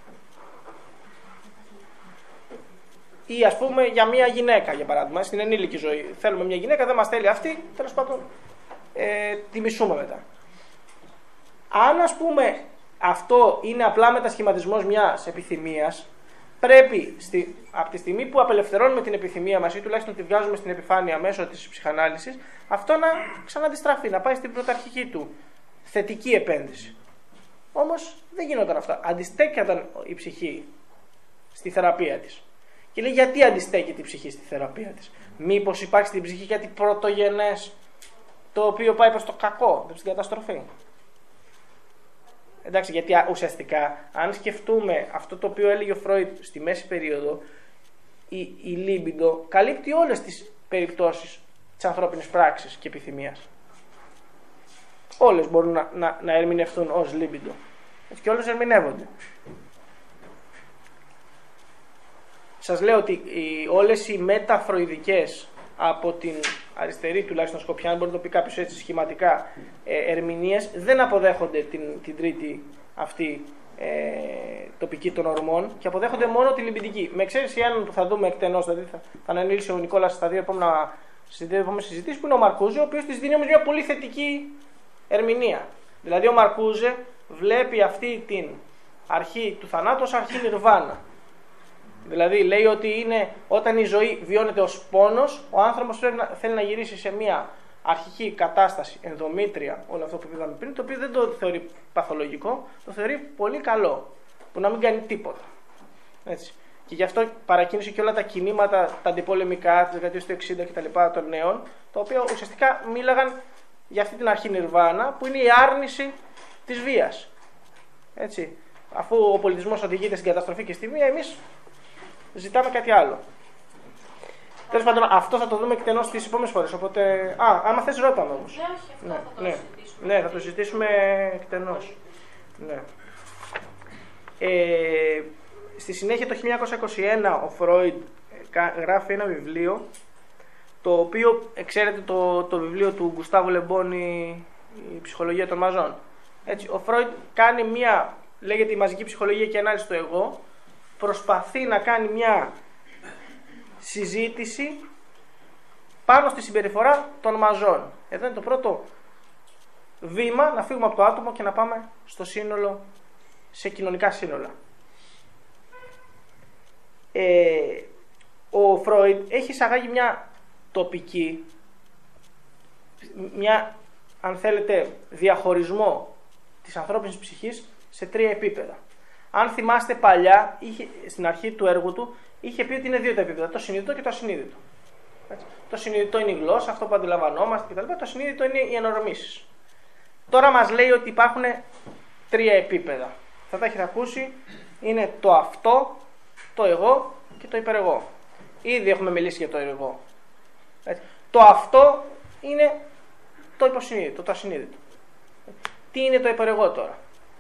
ή ας πούμε για μια γυναίκα, για παράδειγμα, στην ενήλικη ζωή, θέλουμε μια γυναίκα, δεν μας θέλει αυτή, τέλος πάντων ε, τη μισούμε μετά. Αν ας πούμε αυτό είναι απλά μετασχηματισμός μιας επιθυμίας, πρέπει στη, από τη στιγμή που απελευθερώνουμε την επιθυμία μας ή τουλάχιστον τη βγάζουμε στην επιφάνεια μέσω της ψυχανάλυσης, αυτό να ξαναντιστραφεί, να πάει στην πρωταρχική του θετική επένδυση. Όμως δεν γινόταν αυτά. Αντιστέκονταν η ψυχή στη θεραπεία της. Και λέει γιατί αντιστέκεται η ψυχή στη θεραπεία της. Μήπως υπάρχει στην ψυχή κάτι πρωτογενές το οποίο πάει προς το κακό, προς την καταστροφή. Εντάξει, γιατί ουσιαστικά αν σκεφτούμε αυτό το οποίο έλεγε ο Φρόιντ στη μέση περίοδο, η, η libido καλύπτει όλες τις περιπτώσεις της ανθρώπινης πράξης και επιθυμίας. Όλες μπορούν να, να, να ερμηνευτούν ως libido. Και όλες ερμηνεύονται. Σας λέω ότι οι, όλες οι μεταφροηδικές από την αριστερή τουλάχιστον σκοπιά, αν μπορεί να το πει κάποιος έτσι σχηματικά, ε, ερμηνείες δεν αποδέχονται την, την τρίτη αυτή ε, τοπική των ορμών και αποδέχονται μόνο τη λιμπιδική. Με εξαίρεση έναν που θα δούμε εκτενώς, δηλαδή θα, θα αναλύσει ο Νικόλας στα δύο επόμενα συζητήσεις, που είναι ο Μαρκούζε, ο οποίος της δίνει όμως μια πολύ θετική ερμηνεία. Δηλαδή ο Μαρκούζε βλέπει αυτή την αρχή του θανάτου ως αρχή νιρβάνα. Δηλαδή λέει ότι είναι, όταν η ζωή βιώνεται ως πόνος, ο άνθρωπος πρέπει να, θέλει να γυρίσει σε μια αρχική κατάσταση, ενδομήτρια, όλο αυτό που είδαμε πριν, το οποίο δεν το θεωρεί παθολογικό, το θεωρεί πολύ καλό, που να μην κάνει τίποτα. Έτσι. Και γι' αυτό παρακίνησε και όλα τα κινήματα, τα αντιπολεμικά, της δεκαετίας του εξήντα κτλ. Των νέων, τα οποία ουσιαστικά μίλαγαν για αυτή την αρχή νιρβάνα, που είναι η άρνηση της βίας. Έτσι. Αφού ο πολιτισμός οδηγείται στην καταστροφή και στη βία, εμείς ζητάμε κάτι άλλο. Τέλος πάντων, αυτό θα το δούμε εκτενώς στις επόμενες φορές. Οπότε. Α, άμα θες, ρώταμε όμως. Ναι, όχι, αυτό ναι, θα το ναι. συζητήσουμε. Ναι, θα το συζητήσουμε εκτενώς. Ναι. Ε, στη συνέχεια, το χίλια εννιακόσια είκοσι ένα, ο Φρόιντ γράφει ένα βιβλίο, το οποίο, ξέρετε το, το βιβλίο του Γκουστάβο Λεμπόνι, η ψυχολογία των μαζών. Έτσι, ο Φρόιντ κάνει μια, λέγεται η μαζική ψυχολογία και ανάλυση του εγώ, προσπαθεί να κάνει μια συζήτηση πάνω στη συμπεριφορά των μαζών. Εδώ είναι το πρώτο βήμα να φύγουμε από το άτομο και να πάμε στο σύνολο, σε κοινωνικά σύνολα. Ε, ο Φρόιντ έχει εισαγάγει μια τοπική, μια, αν θέλετε, διαχωρισμό της ανθρώπινης ψυχής σε τρία επίπεδα. Αν θυμάστε παλιά, είχε, στην αρχή του έργου του, είχε πει ότι είναι δύο τα επίπεδα, το συνείδητο και το ασυνείδητο. Έτσι. Το συνείδητο είναι η γλώσσα, αυτό που αντιλαμβανόμαστε κτλ. Το ασυνείδητο είναι οι ενορμήσεις. Τώρα μας λέει ότι υπάρχουν τρία επίπεδα. Θα τα έχετε ακούσει, είναι το αυτό, το εγώ και το υπερεγώ. Ήδη έχουμε μιλήσει για το εγώ. Έτσι. Το αυτό είναι το υποσυνείδητο, το ασυνείδητο. Τι είναι το υπερεγώ τώρα?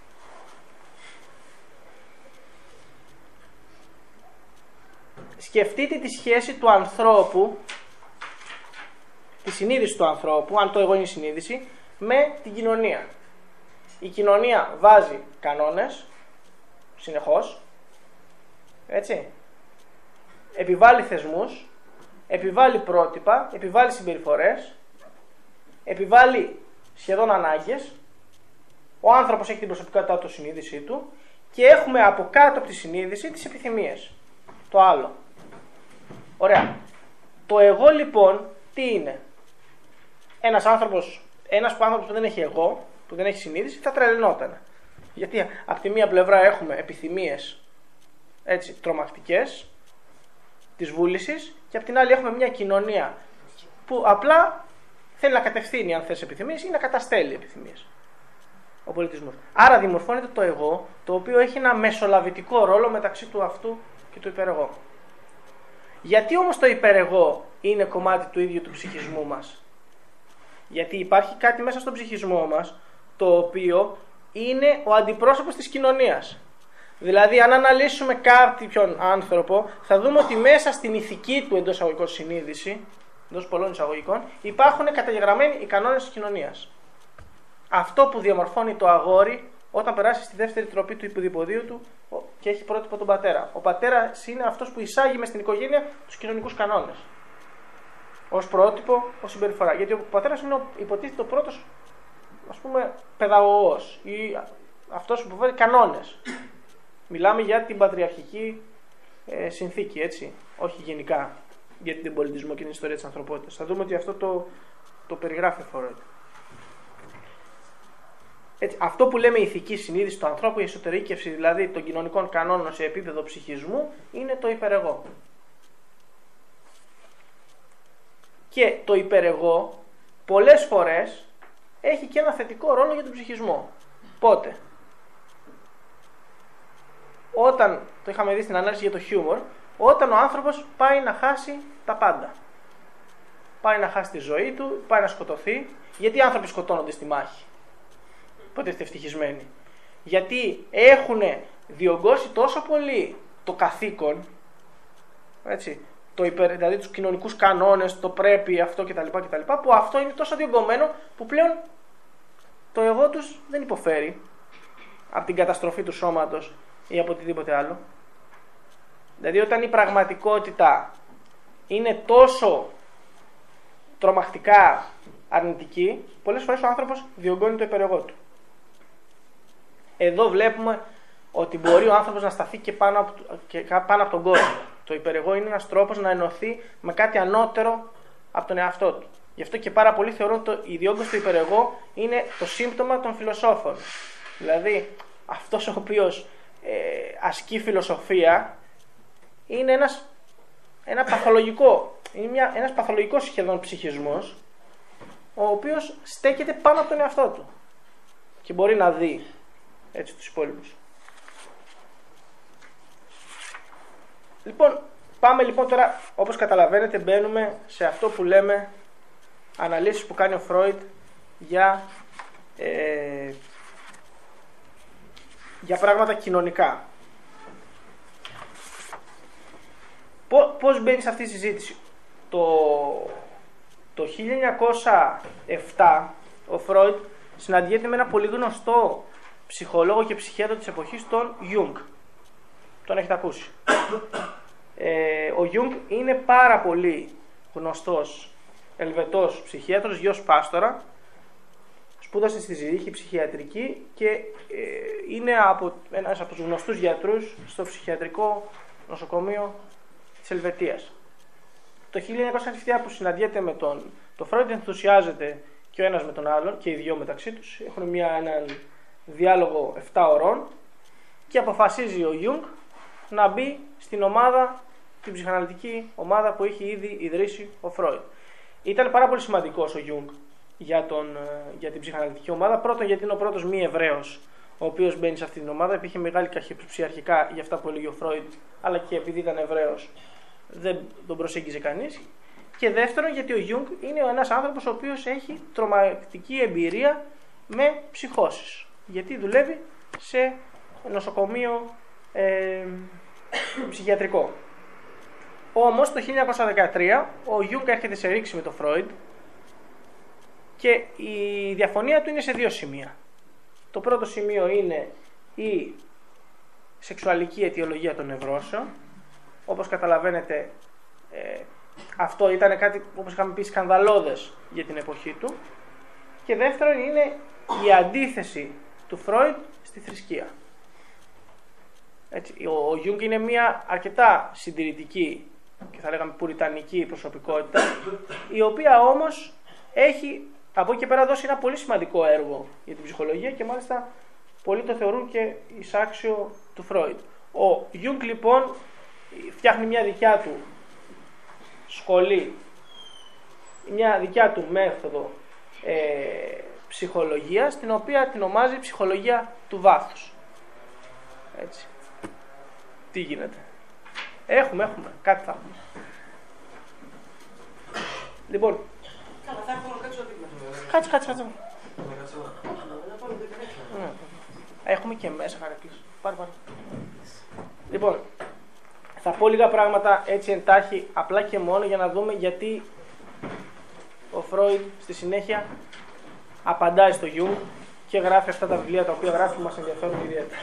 Σκεφτείτε τη σχέση του ανθρώπου, τη συνείδηση του ανθρώπου, αν το εγώ είναι η συνείδηση, με την κοινωνία. Η κοινωνία βάζει κανόνες, συνεχώς, έτσι, επιβάλλει θεσμούς, επιβάλλει πρότυπα, επιβάλλει συμπεριφορές, επιβάλλει σχεδόν ανάγκες. Ο άνθρωπος έχει την προσωπικότητά του, συνείδησή του, και έχουμε από κάτω από τη συνείδηση τις επιθυμίες. Το άλλο. Ωραία. Το εγώ λοιπόν τι είναι? Ένας άνθρωπος, ένας άνθρωπος που δεν έχει εγώ, που δεν έχει συνείδηση, θα τρελαινόταν. Γιατί από τη μία πλευρά έχουμε επιθυμίες, έτσι, τρομακτικές της βούλησης, και από την άλλη έχουμε μια κοινωνία που απλά θέλει να κατευθύνει, αν θες, επιθυμίες ή να καταστέλει επιθυμίες. Ο πολιτισμός. Άρα δημορφώνεται το εγώ, το οποίο έχει ένα μεσολαβητικό ρόλο μεταξύ του αυτού και του υπερεγώ. Γιατί όμως το υπερεγώ είναι κομμάτι του ίδιου του ψυχισμού μας? Γιατί υπάρχει κάτι μέσα στον ψυχισμό μας, το οποίο είναι ο αντιπρόσωπος της κοινωνίας. Δηλαδή, αν αναλύσουμε κάποιον άνθρωπο, θα δούμε ότι μέσα στην ηθική του εντός εισαγωγικών συνείδηση, εντός πολλών εισαγωγικών, υπάρχουν καταγεγραμμένοι οι κανόνες της κοινωνίας. Αυτό που διαμορφώνει το αγόρι όταν περάσει στη δεύτερη τροπή του υποδηποδίου του και έχει πρότυπο τον πατέρα. Ο πατέρας είναι αυτός που εισάγει μες στην οικογένεια τους κοινωνικούς κανόνες. Ως πρότυπο, ως συμπεριφορά. Γιατί ο πατέρας είναι, υποτίθεται, ο πρώτος, ας πούμε, παιδαγωγός ή αυτός που βάζει κανόνες. Μιλάμε για την πατριαρχική ε, συνθήκη, έτσι. Όχι γενικά για την πολιτισμό και την ιστορία της ανθρωπότητας. Θα δούμε ότι αυτό το, το περιγράφει ο Φρόιντ. Έτσι, αυτό που λέμε ηθική συνείδηση του ανθρώπου, η εσωτερήκευση δηλαδή των κοινωνικών κανόνων σε επίπεδο ψυχισμού, είναι το υπερεγώ. Και το υπερεγώ πολλές φορές έχει και ένα θετικό ρόλο για τον ψυχισμό. Πότε? Όταν, το είχαμε δει στην ανάλυση για το χιούμορ, όταν ο άνθρωπος πάει να χάσει τα πάντα. Πάει να χάσει τη ζωή του, πάει να σκοτωθεί. Γιατί οι άνθρωποι σκοτώνονται στη μάχη? Πότε είστε ευτυχισμένοι? Γιατί έχουν διωγγώσει τόσο πολύ το καθήκον, έτσι, το υπερ, δηλαδή τους κοινωνικούς κανόνες, το πρέπει, αυτό κτλ, κτλ, που αυτό είναι τόσο διωγγωμένο που πλέον το εγώ τους δεν υποφέρει από την καταστροφή του σώματος ή από οτιδήποτε άλλο. Δηλαδή, όταν η πραγματικότητα είναι τόσο τρομακτικά αρνητική, πολλές φορές ο άνθρωπος διωγγώνει το υπερεγώ του. Εδώ βλέπουμε ότι μπορεί ο άνθρωπος να σταθεί και πάνω από, και πάνω από τον κόσμο. Το υπερεγώ είναι ένας τρόπος να ενωθεί με κάτι ανώτερο από τον εαυτό του. Γι' αυτό και πάρα πολλοί θεωρούν ότι η διόγκωση του υπερεγώ είναι το σύμπτωμα των φιλοσόφων. Δηλαδή, αυτός ο οποίος ε, ασκεί φιλοσοφία είναι ένας, ένα παθολογικό, είναι μια, ένας παθολογικός σχεδόν ψυχισμός, ο οποίος στέκεται πάνω από τον εαυτό του και μπορεί να δει, έτσι, τους υπόλοιπους. Λοιπόν, πάμε λοιπόν τώρα, όπως καταλαβαίνετε, μπαίνουμε σε αυτό που λέμε αναλύσεις που κάνει ο Φρόιντ για, ε, για πράγματα κοινωνικά. Πώς μπαίνει σε αυτή τη συζήτηση? Το, το χίλια εννιακόσια επτά ο Φρόιντ συναντιέται με ένα πολύ γνωστό ψυχολόγο και ψυχίατρο της εποχής, τον Γιούγκ. Τον έχετε ακούσει. Ε, ο Γιούγκ είναι πάρα πολύ γνωστός Ελβετός ψυχίατρος, γιος πάστορα. Σπούδασε στη Ζηρίχη ψυχιατρική και ε, είναι από, ένας από τους γνωστούς γιατρούς στο ψυχιατρικό νοσοκομείο της Ελβετίας. Το χίλια εννιακόσια επτά που συναντιέται με τον το Φρόιντ, ενθουσιάζεται και ο ένας με τον άλλον και οι δυο μεταξύ τους. Έχουν μια, έναν διάλογο επτά ωρών και αποφασίζει ο Γιούγκ να μπει στην ομάδα, την ψυχαναλυτική ομάδα που έχει ήδη ιδρύσει ο Φρόιντ. Ήταν πάρα πολύ σημαντικός ο Γιούγκ για, τον, για την ψυχαναλυτική ομάδα. Πρώτον, γιατί είναι ο πρώτος μη Εβραίος ο οποίος μπαίνει σε αυτή την ομάδα. Υπήρχε μεγάλη καχυποψία αρχικά για αυτά που έλεγε ο Φρόιντ, αλλά και επειδή ήταν Εβραίος δεν τον προσέγγιζε κανείς. Και δεύτερον, γιατί ο Γιούγκ είναι ένας άνθρωπος ο οποίος έχει τρομακτική εμπειρία με ψυχώσεις. Γιατί δουλεύει σε νοσοκομείο ε, ψυχιατρικό. Όμως το χίλια εννιακόσια δεκατρία ο Γιούγκ έρχεται σε ρήξη με τον Φρόιντ και η διαφωνία του είναι σε δύο σημεία. Το πρώτο σημείο είναι η σεξουαλική αιτιολογία των νευρώσεων. Όπως καταλαβαίνετε, ε, αυτό ήταν κάτι, όπως είχαμε πει, σκανδαλώδες για την εποχή του. Και δεύτερον είναι η αντίθεση του Φρόιντ στη θρησκεία. Έτσι, ο, ο Γιούγκ είναι μια αρκετά συντηρητική και θα λέγαμε πουριτανική προσωπικότητα, η οποία όμως έχει από εκεί και πέρα δώσει ένα πολύ σημαντικό έργο για την ψυχολογία και μάλιστα πολλοί το θεωρούν και εισάξιο του Φρόιντ. Ο Γιούγκ λοιπόν φτιάχνει μια δικιά του σχολή, μια δικιά του μέθοδο ε, ψυχολογίας, την οποία την ονομάζει ψυχολογία του βάθους. Έτσι. Τι γίνεται? Έχουμε, έχουμε. Κάτι θα έχουμε. Λοιπόν. Καλά, θα έχουμε κάτι στο δίπλα. Κάτσε, κάτσε, κάτσε. Έχουμε και μέσα χαρακτήρες. Πάρε, πάρε. Λοιπόν, θα πω λίγα πράγματα έτσι εντάχει, απλά και μόνο για να δούμε γιατί ο Φρόιντ στη συνέχεια απαντάει στο Γιούγκ και γράφει αυτά τα βιβλία τα οποία γράφει που μας ενδιαφέρουν ιδιαίτερα.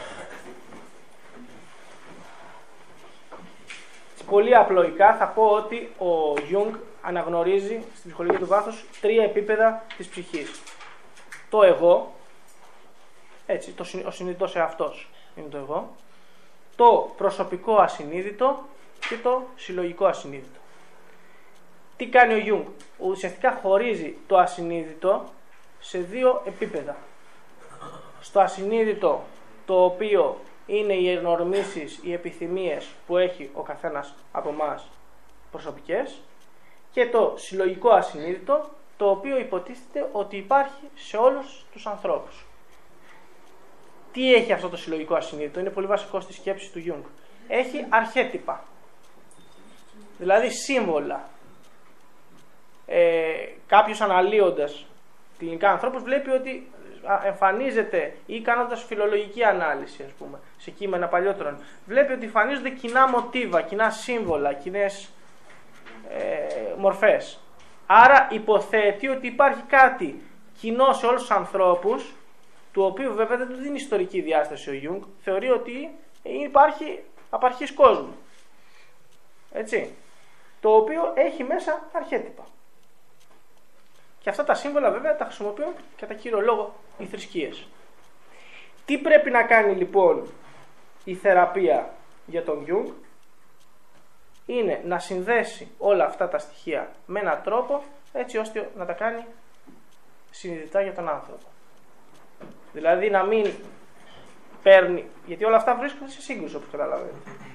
Πολύ απλοϊκά θα πω ότι ο Γιούγκ αναγνωρίζει στην ψυχολογία του βάθους τρία επίπεδα της ψυχής. Το εγώ, έτσι, το, ο συνειδητός εαυτός είναι το εγώ, το προσωπικό ασυνείδητο και το συλλογικό ασυνείδητο. Τι κάνει ο Γιούγκ? Ουσιαστικά χωρίζει το ασυνείδητο σε δύο επίπεδα. Στο ασυνείδητο, το οποίο είναι οι ενορμήσεις, οι επιθυμίες που έχει ο καθένας από εμάς προσωπικές, και το συλλογικό ασυνείδητο, το οποίο υποτίθεται ότι υπάρχει σε όλους τους ανθρώπους. Τι έχει αυτό το συλλογικό ασυνείδητο? Είναι πολύ βασικό στη σκέψη του Γιούγκ. Έχει αρχέτυπα, δηλαδή σύμβολα. Ε, κάποιος αναλύοντας κλινικά ανθρώπους βλέπει ότι εμφανίζεται, ή κάνοντας φιλολογική ανάλυση, ας πούμε, σε κείμενα παλιότερων, βλέπει ότι εμφανίζονται κοινά μοτίβα, κοινά σύμβολα, κοινές ε, μορφές. Άρα υποθέτει ότι υπάρχει κάτι κοινό σε όλους τους ανθρώπους, του οποίου βέβαια δεν του δίνει ιστορική διάσταση ο Γιούγκ, θεωρεί ότι υπάρχει απαρχής κόσμου. Έτσι. Το οποίο έχει μέσα αρχέτυπα. Και αυτά τα σύμβολα βέβαια τα χρησιμοποιούν κατά κύριο λόγο οι θρησκείες. Τι πρέπει να κάνει λοιπόν η θεραπεία για τον Γιούγκ? Είναι να συνδέσει όλα αυτά τα στοιχεία με έναν τρόπο έτσι ώστε να τα κάνει συνειδητά για τον άνθρωπο. Δηλαδή να μην παίρνει, γιατί όλα αυτά βρίσκονται σε σύγκρουση όπως καταλαβαίνετε.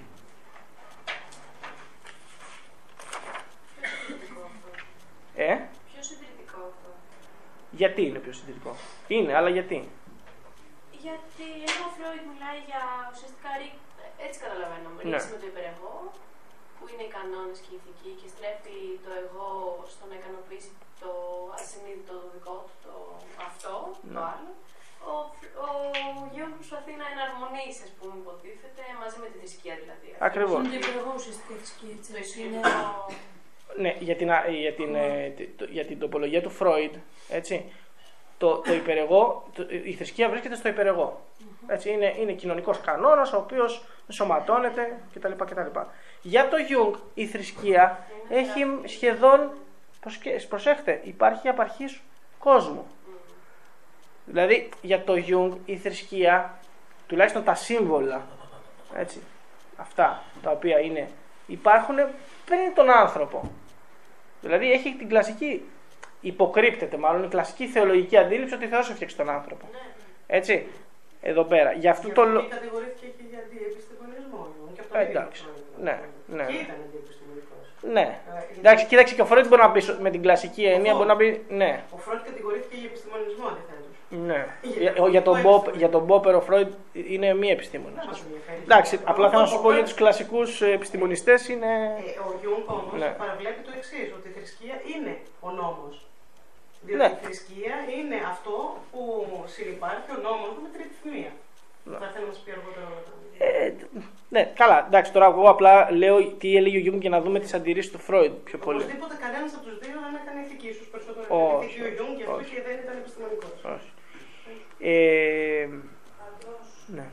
Ε? Πιο συντηρητικό αυτό. Γιατί είναι πιο συντηρητικό? Είναι, αλλά γιατί? Γιατί ενώ ο Φρόιντ μιλάει για ουσιαστικά ρί- έτσι καταλαβαίνω, Ναι. ρήξη με το υπερεγώ, που είναι οι κανόνες και η ηθική και στρέφει το εγώ στο να ικανοποιήσει το ασυνείδητο το δικό του, το αυτό, Ναι. το άλλο. Ο, ο Γιούγκ προσπαθεί να εναρμονίσει, ας πούμε, υποτίθεται, μαζί με τη θρησκεία δηλαδή. Ακριβώς. Είναι το υπερεγώ ουσιαστικά η θρησκεία, έτσι. Το Είναι- ισχυρό. Ναι, για την, για την, ε, το- για την τοπολογία του Φρόιντ, έτσι, το, το υπερεγώ, το, η θρησκεία βρίσκεται στο υπερεγώ. Έτσι, είναι, είναι κοινωνικός κανόνας ο οποίος ενσωματώνεται κτλ. κτλ. Για το Γιούγκ η θρησκεία έχει σχεδόν, προσέχτε, υπάρχει απαρχής κόσμου. Δηλαδή για το Γιούγκ η θρησκεία, τουλάχιστον τα σύμβολα, έτσι, αυτά τα οποία είναι, υπάρχουν πριν τον άνθρωπο. Δηλαδή έχει την κλασική, υποκρύπτεται μάλλον η κλασική θεολογική αντίληψη ότι ο Θεός έφτιαξε τον άνθρωπο. Έτσι, εδώ πέρα. Για αυτό το λόγο. Κατηγορήθηκε και για αντιεπιστημονισμό. Και από Ε, τον ίδιο εντάξει. Φρόιντ. Ναι, ναι. Και ήταν αντιεπιστημονικός. Ναι. Ε, Εντάξει, κοίταξε και ο Φρόιντ μπορεί να πει με την κλασική έννοια, Αυτό. μπορεί να πει ναι. Ο Φρόιντ κατηγορήθηκε για επιστημονισμό αντιθέτως. Ναι. Για, για, τον Μπόπ, για τον Πόπερ ο Φρόιντ είναι μία επιστήμονας. Εντάξει, απλά θέλω να σου πω για τους κλασικούς επιστημονιστές είναι. Ε, ο Γιούγκ όμως ναι. παραβλέπει το εξής, ότι η θρησκεία είναι ο νόμος. Διότι Ναι. η θρησκεία είναι αυτό που συνυπάρχει ο νόμος με την επιθυμία. Ναι. Θα θέλω να μας πει αργότερα. Ε, ναι, καλά, εντάξει, τώρα εγώ απλά λέω τι έλεγε ο Γιούγκ για να δούμε τις αντιρρήσεις του Φρόιντ πιο πολύ. Οπωσδήποτε κανένας από τους δύο δεν έκανε ηθική, ίσως περισσότερο Όχι, ηθική ο Γιούγκ, γι' αυτό όχι. και δεν ήταν επιστημονικός. Όχι. Ε, ναι.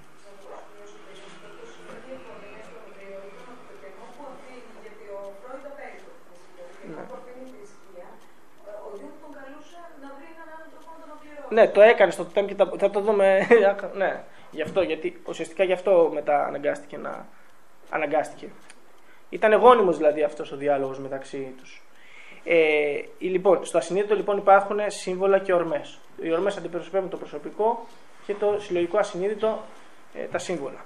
Ναι, το έκανε στο τέμ και θα το δούμε. Ναι, γι' αυτό, γιατί ουσιαστικά γι' αυτό μετά αναγκάστηκε να. Αναγκάστηκε. Ήταν γόνιμος δηλαδή αυτός ο διάλογος μεταξύ τους. Ε, λοιπόν, στο ασυνείδητο λοιπόν υπάρχουν σύμβολα και ορμές. Οι ορμές αντιπροσωπεύουν το προσωπικό και το συλλογικό ασυνείδητο ε, τα σύμβολα.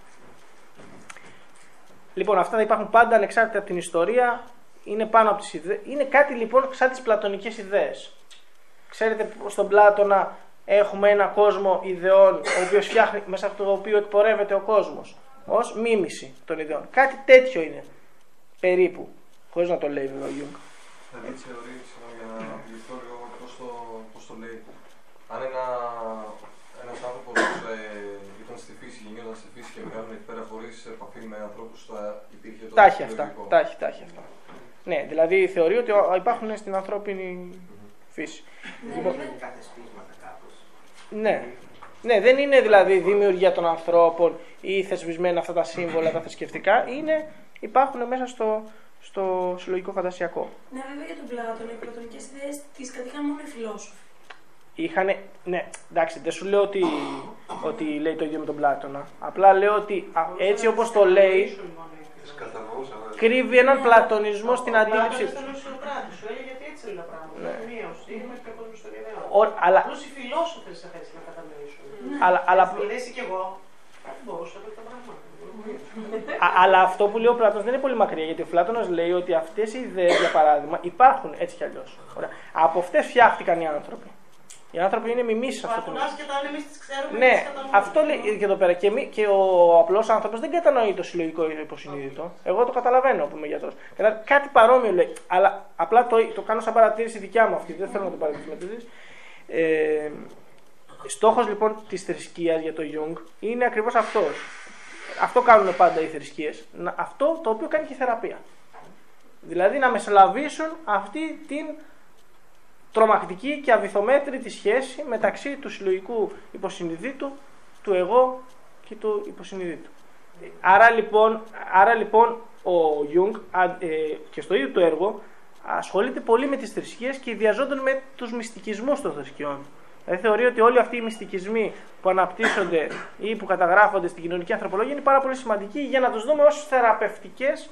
Λοιπόν, αυτά θα υπάρχουν πάντα ανεξάρτητα από την ιστορία. Είναι πάνω από τις ιδέες. Είναι κάτι λοιπόν σαν τις πλατωνικές ιδέες. Ξέρετε, στον Πλάτωνα έχουμε ένα κόσμο ιδεών, ο οποίος φτιάχνει, μέσα από το οποίο εκπορεύεται ο κόσμος, ως μίμηση των ιδεών. Κάτι τέτοιο είναι, περίπου, χωρίς να το λέει βέβαια ο Γιούγκ. Δηλαδή, θεωρεί, για να απαντηθώ λίγο πώς το, πώς το λέει. Αν ένα, ένας άνθρωπος ε, ήταν στη φύση, γεννιόταν στη φύση και βγάλουν εκεί πέρα χωρίς επαφή με ανθρώπους, θα υπήρχε το Τα έχει αυτά, τα έχει, τα έχει αυτά. Ναι, δηλαδή θεωρεί ότι υπάρχουν στην ανθρώπινη φύση. Ναι, Λοιπόν, δεν είναι κάθε σπίσματα κάπως. ναι. Ναι, δεν είναι δηλαδή δημιουργία των ανθρώπων ή θεσμισμένα αυτά τα σύμβολα, τα θρησκευτικά. Είναι, υπάρχουν μέσα στο, στο συλλογικό φαντασιακό. Ναι, βέβαια για τον Πλάτωνα, οι πλατωνικές ιδέες τις κατήχαν μόνο οι φιλόσοφοι. Είχανε, ναι, εντάξει, δεν σου λέω ότι, ότι λέει το ίδιο με τον Πλάτωνα. Απλά λέω ότι α, έτσι όπως το λέει, κρύβει έναν πλατωνισμό στην αντίληψή του. Ήταν ο Σοκράτης, σου έλεγε γιατί έτσι είναι τα πράγματα. Ναι. Μείωση, έχουμε και κόσμο στον ιδεό. Ο- αλλά- Απλώς οι φιλόσοφες θέλουν να κατανοήσουν. Αλλά, αλλά, Λες και εγώ, μπορούσα να πω τα πράγματα. α, αλλά αυτό που λέει ο Πλάτωνας δεν είναι πολύ μακριά, γιατί ο Πλάτωνας λέει ότι αυτές οι ιδέες, για παράδειγμα, υπάρχουν έτσι κι αλλιώς. Ωραία. Από αυτές φτιάχτηκαν οι άνθρωποι. Οι άνθρωποι είναι μιμήσεις αυτό το Υπάρχουν και τα αν εμείς τις ξέρουμε. Ναι, τις κατανοούμε. αυτό λέει και εδώ πέρα. Και, μη- και ο απλός άνθρωπος δεν κατανοεί το συλλογικό υποσυνείδητο. Εγώ το καταλαβαίνω που είμαι γιατρός. Κατά- Κάτι παρόμοιο λέει. Αλλά απλά το, το κάνω σαν παρατήρηση δικιά μου αυτή. Δεν θέλω να το παρατηρήσω. Ε, στόχος λοιπόν της θρησκείας για το Jung είναι ακριβώς αυτός. Αυτό κάνουν πάντα οι θρησκείες. Να- Αυτό το οποίο κάνει και η θεραπεία. Δηλαδή να μεσολαβήσουν αυτή την τρομακτική και αβυθομέτρητη σχέση μεταξύ του συλλογικού υποσυνειδήτου, του εγώ και του υποσυνειδήτου. Άρα λοιπόν, άρα, λοιπόν ο Jung ε, και στο ίδιο το έργο ασχολείται πολύ με τις θρησκείες και ιδιαζόταν με τους μυστικισμούς των θρησκειών. Δηλαδή θεωρεί ότι όλοι αυτοί οι μυστικισμοί που αναπτύσσονται ή που καταγράφονται στην κοινωνική ανθρωπολογία είναι πάρα πολύ σημαντικοί για να τους δούμε ως θεραπευτικές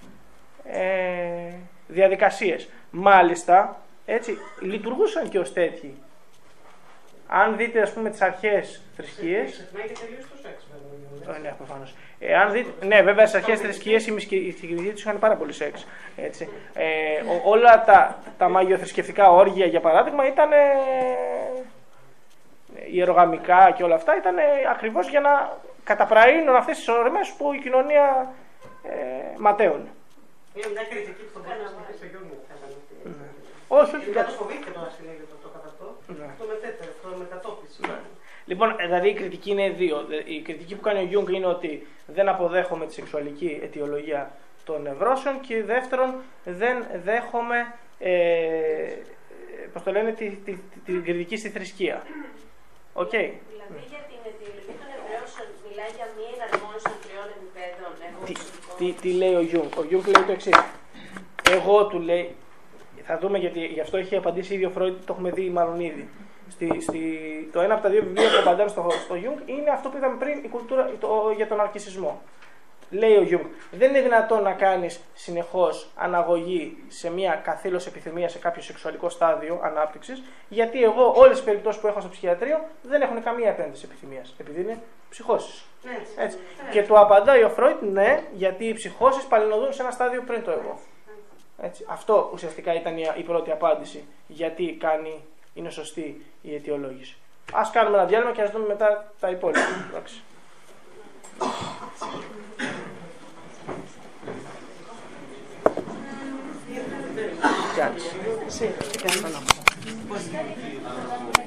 ε, διαδικασίες. Μάλιστα, έτσι, λειτουργούσαν και ως τέτοιοι. Αν δείτε, ας πούμε, τις αρχαίες θρησκείες. Ξεχνάει και τελείως το σεξ, βέβαια. Ε, ναι, προφανώς. Ε, αν δείτε, ναι, βέβαια, στις αρχαίες θρησκείες οι μυστικιστές τους είχαν πάρα πολύ σεξ. Έτσι. Ε, ο, όλα τα, τα μαγιοθρησκευτικά όργια, για παράδειγμα, ήταν. Ε, ιερογαμικά και όλα αυτά ήταν ακριβώς για να καταπραίνουν αυτές τις ορμές που η κοινωνία ε, ματέωνε. Είναι μια κριτική που τον κάνει να στηθεί στο Γιούγκ. Όχι, όχι. Κάποιος φοβήθηκε το να συνέβη το κατά αυτό. Το μετέτερε, το μετατόπισε. Λοιπόν, δηλαδή η κριτική είναι δύο. Η κριτική που κάνει ο Γιούγκ είναι ότι δεν αποδέχομαι τη σεξουαλική αιτιολογία των νευρώσεων και δεύτερον δεν δέχομαι ε, πώς το λένε, την τη, τη, τη κριτική στη θρησκεία. Οκ. Okay. Δηλαδή για την αιτιολογία των νευρώσεων μιλάει για μία εναρμόνιση των τριών επίπεδων. Τι, τι, τι λέει ο Γιούγκ. Ο Γιούγκ λέει το εξής. Εγώ του λέει, θα δούμε γιατί γι' αυτό έχει απαντήσει ήδη ο Φρόιντ, το έχουμε δει μάλλον ήδη. Στη, στη, το ένα από τα δύο βιβλία που απαντάνε στο, στο Γιούγκ είναι αυτό που είδαμε πριν, η κουλτούρα το, για τον αρκισισμό. Λέει ο Γιούγκ, δεν είναι δυνατόν να κάνεις συνεχώς αναγωγή σε μια καθήλωση επιθυμία σε κάποιο σεξουαλικό στάδιο ανάπτυξης, γιατί εγώ όλες τις περιπτώσεις που έχω στο ψυχιατρίο δεν έχουν καμία επένδυση επιθυμίας, επειδή είναι ψυχώσεις. Έτσι. Έτσι. Και του απαντάει ο Φρόιντ, ναι, γιατί οι ψυχώσεις παλινοδούν σε ένα στάδιο πριν το εγώ. Έτσι. Αυτό ουσιαστικά ήταν η, η πρώτη απάντηση, γιατί κάνει, είναι σωστή η αιτιολόγηση. Ας κάνουμε ένα διάλειμμα και ας δούμε μετά τα υπόλοιπα. Εντάξει. Τι κάνεις? Εσύ, τι κάνεις?